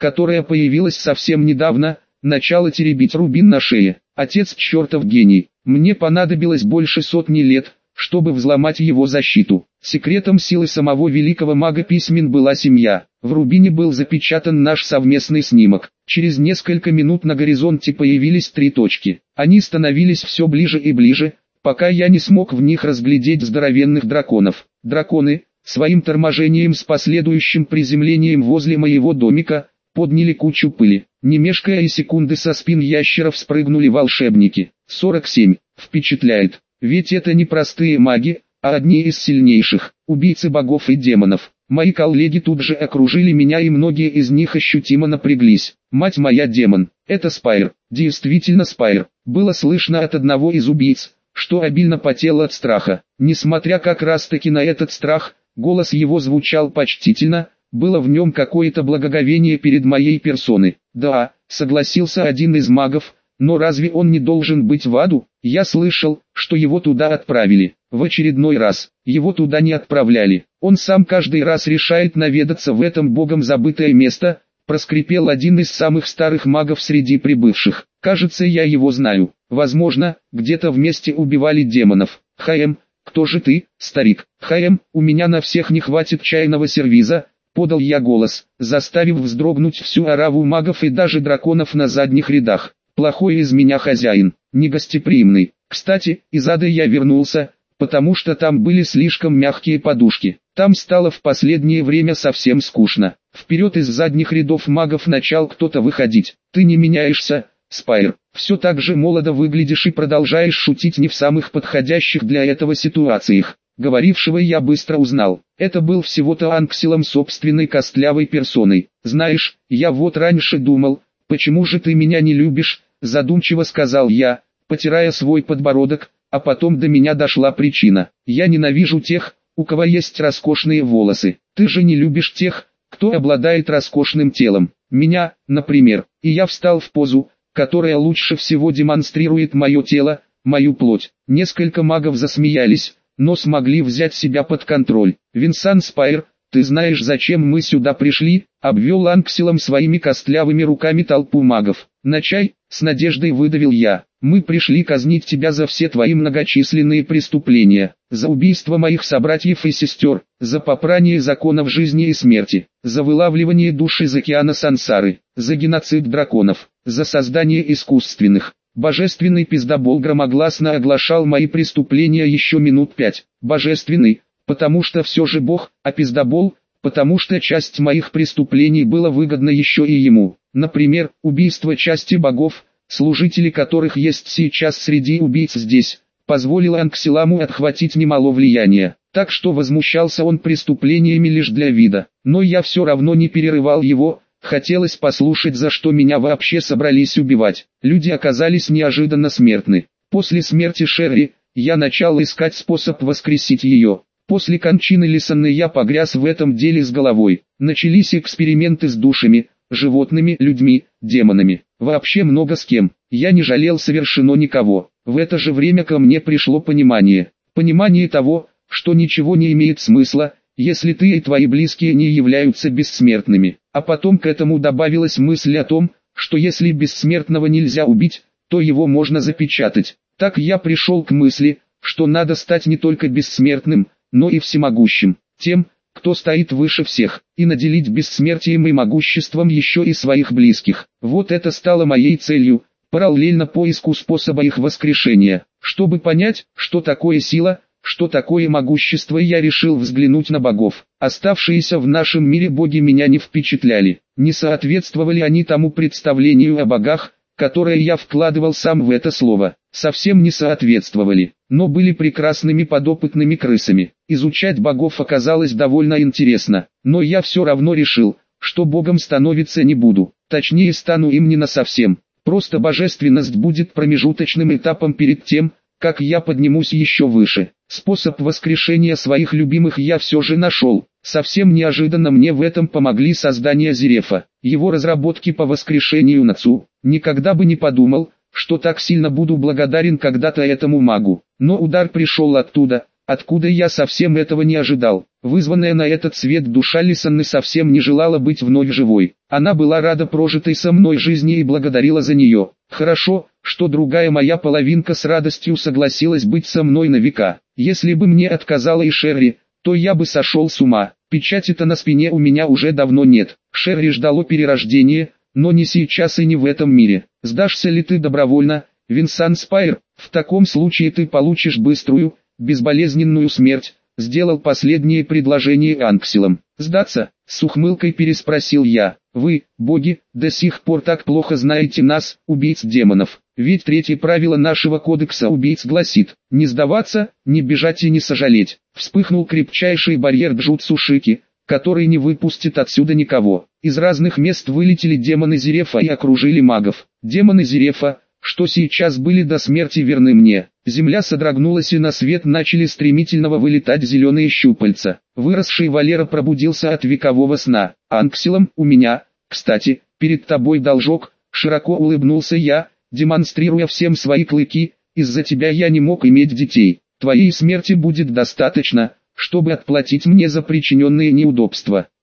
которая появилась совсем недавно, начала теребить рубин на шее. Отец чертов гений. Мне понадобилось больше сотни лет, чтобы взломать его защиту. Секретом силы самого великого мага письмен была семья. В рубине был запечатан наш совместный снимок. Через несколько минут на горизонте появились 3 точки. Они становились все ближе и ближе, пока я не смог в них разглядеть здоровенных драконов. Драконы, своим торможением с последующим приземлением возле моего домика, подняли кучу пыли. Не мешкая и секунды, со спин ящеров спрыгнули волшебники. 47. Впечатляет. Ведь это не простые маги, а одни из сильнейших, убийцы богов и демонов. Мои коллеги тут же окружили меня, и многие из них ощутимо напряглись. Мать моя, демон, это Спайр, действительно Спайр. Было слышно от одного из убийц, что обильно потел от страха. Несмотря как раз таки на этот страх, голос его звучал почтительно, было в нем какое-то благоговение перед моей персоной. Да, согласился один из магов, но разве он не должен быть в аду? Я слышал, что его туда отправили. В очередной раз, его туда не отправляли. Он сам каждый раз решает наведаться в этом богом забытое место, проскрипел один из самых старых магов среди прибывших. Кажется, я его знаю. Возможно, где-то вместе убивали демонов. Хаем, кто же ты, старик? Хаем, у меня на всех не хватит чайного сервиза, подал я голос, заставив вздрогнуть всю ораву магов и даже драконов на задних рядах. Плохой из меня хозяин, негостеприимный. Кстати, из ада я вернулся, потому что там были слишком мягкие подушки. Там стало в последнее время совсем скучно. Вперед из задних рядов магов начал кто-то выходить. Ты не меняешься, Спайр. Все так же молодо выглядишь и продолжаешь шутить не в самых подходящих для этого ситуациях. Говорившего я быстро узнал. Это был всего-то Анксилом собственной костлявой персоной. Знаешь, я вот раньше думал, почему же ты меня не любишь, задумчиво сказал я, потирая свой подбородок, а потом до меня дошла причина. Я ненавижу тех, у кого есть роскошные волосы. Ты же не любишь тех, кто обладает роскошным телом. Меня, например. И я встал в позу, которая лучше всего демонстрирует мое тело, мою плоть. Несколько магов засмеялись, но смогли взять себя под контроль. Винсан Спайр, ты знаешь, зачем мы сюда пришли? Обвел Анксилом своими костлявыми руками толпу магов. На чай, с надеждой выдавил я. Мы пришли казнить тебя за все твои многочисленные преступления, за убийство моих собратьев и сестер, за попрание законов жизни и смерти, за вылавливание душ из океана сансары, за геноцид драконов, за создание искусственных. Божественный пиздобол громогласно оглашал мои преступления еще минут 5. Божественный, потому что все же Бог, а пиздобол, потому что часть моих преступлений было выгодно еще и ему. Например, убийство части богов, служители которых есть сейчас среди убийц здесь, позволило Анксиламу отхватить немало влияния. Так что возмущался он преступлениями лишь для вида. Но я все равно не перерывал его. Хотелось послушать, за что меня вообще собрались убивать. Люди оказались неожиданно смертны. После смерти Шерри, я начал искать способ воскресить ее. После кончины Лисанны я погряз в этом деле с головой. Начались эксперименты с душами, животными, людьми, демонами. Вообще много с кем. Я не жалел совершенно никого. В это же время ко мне пришло понимание. Понимание того, что ничего не имеет смысла, если ты и твои близкие не являются бессмертными. А потом к этому добавилась мысль о том, что если бессмертного нельзя убить, то его можно запечатать. Так я пришел к мысли, что надо стать не только бессмертным, но и всемогущим, тем, кто стоит выше всех, и наделить бессмертием и могуществом еще и своих близких. Вот это стало моей целью, параллельно поиску способа их воскрешения. Чтобы понять, что такое сила, что такое могущество, я решил взглянуть на богов. Оставшиеся в нашем мире боги меня не впечатляли. Не соответствовали они тому представлению о богах, которое я вкладывал сам в это слово. Совсем не соответствовали, но были прекрасными подопытными крысами. Изучать богов оказалось довольно интересно, но я все равно решил, что богом становиться не буду. Точнее, стану им не насовсем. Просто божественность будет промежуточным этапом перед тем, как я поднимусь еще выше. Способ воскрешения своих любимых я все же нашел. Совсем неожиданно мне в этом помогли создания Зерефа, его разработки по воскрешению Нацу. Никогда бы не подумал, что так сильно буду благодарен когда-то этому магу. Но удар пришел оттуда, Откуда я совсем этого не ожидал? Вызванная на этот свет душа Лисанны совсем не желала быть вновь живой. Она была рада прожитой со мной жизни и благодарила за нее. Хорошо, что другая моя половинка с радостью согласилась быть со мной на века. Если бы мне отказала и Шерри, то я бы сошел с ума. Печати-то на спине у меня уже давно нет. Шерри ждало перерождения, но не сейчас и не в этом мире. Сдашься ли ты добровольно, Винсан Спайр? В таком случае ты получишь быструю, безболезненную смерть. Сделал последнее предложение Анксилам. «Сдаться?» — с ухмылкой переспросил я. «Вы, боги, до сих пор так плохо знаете нас, убийц демонов. Ведь третье правило нашего кодекса убийц гласит: не сдаваться, не бежать и не сожалеть». Вспыхнул крепчайший барьер Джутсу Шики, который не выпустит отсюда никого. Из разных мест вылетели демоны Зерефа и окружили магов. Демоны Зерефа, что сейчас были до смерти верны мне. Земля содрогнулась и на свет начали стремительно вылетать зеленые щупальца. Выросший Валера пробудился от векового сна. «Анксилам, у меня, кстати, перед тобой должок», широко улыбнулся я, демонстрируя всем свои клыки. «Из-за тебя я не мог иметь детей. Твоей смерти будет достаточно, чтобы отплатить мне за причиненные неудобства».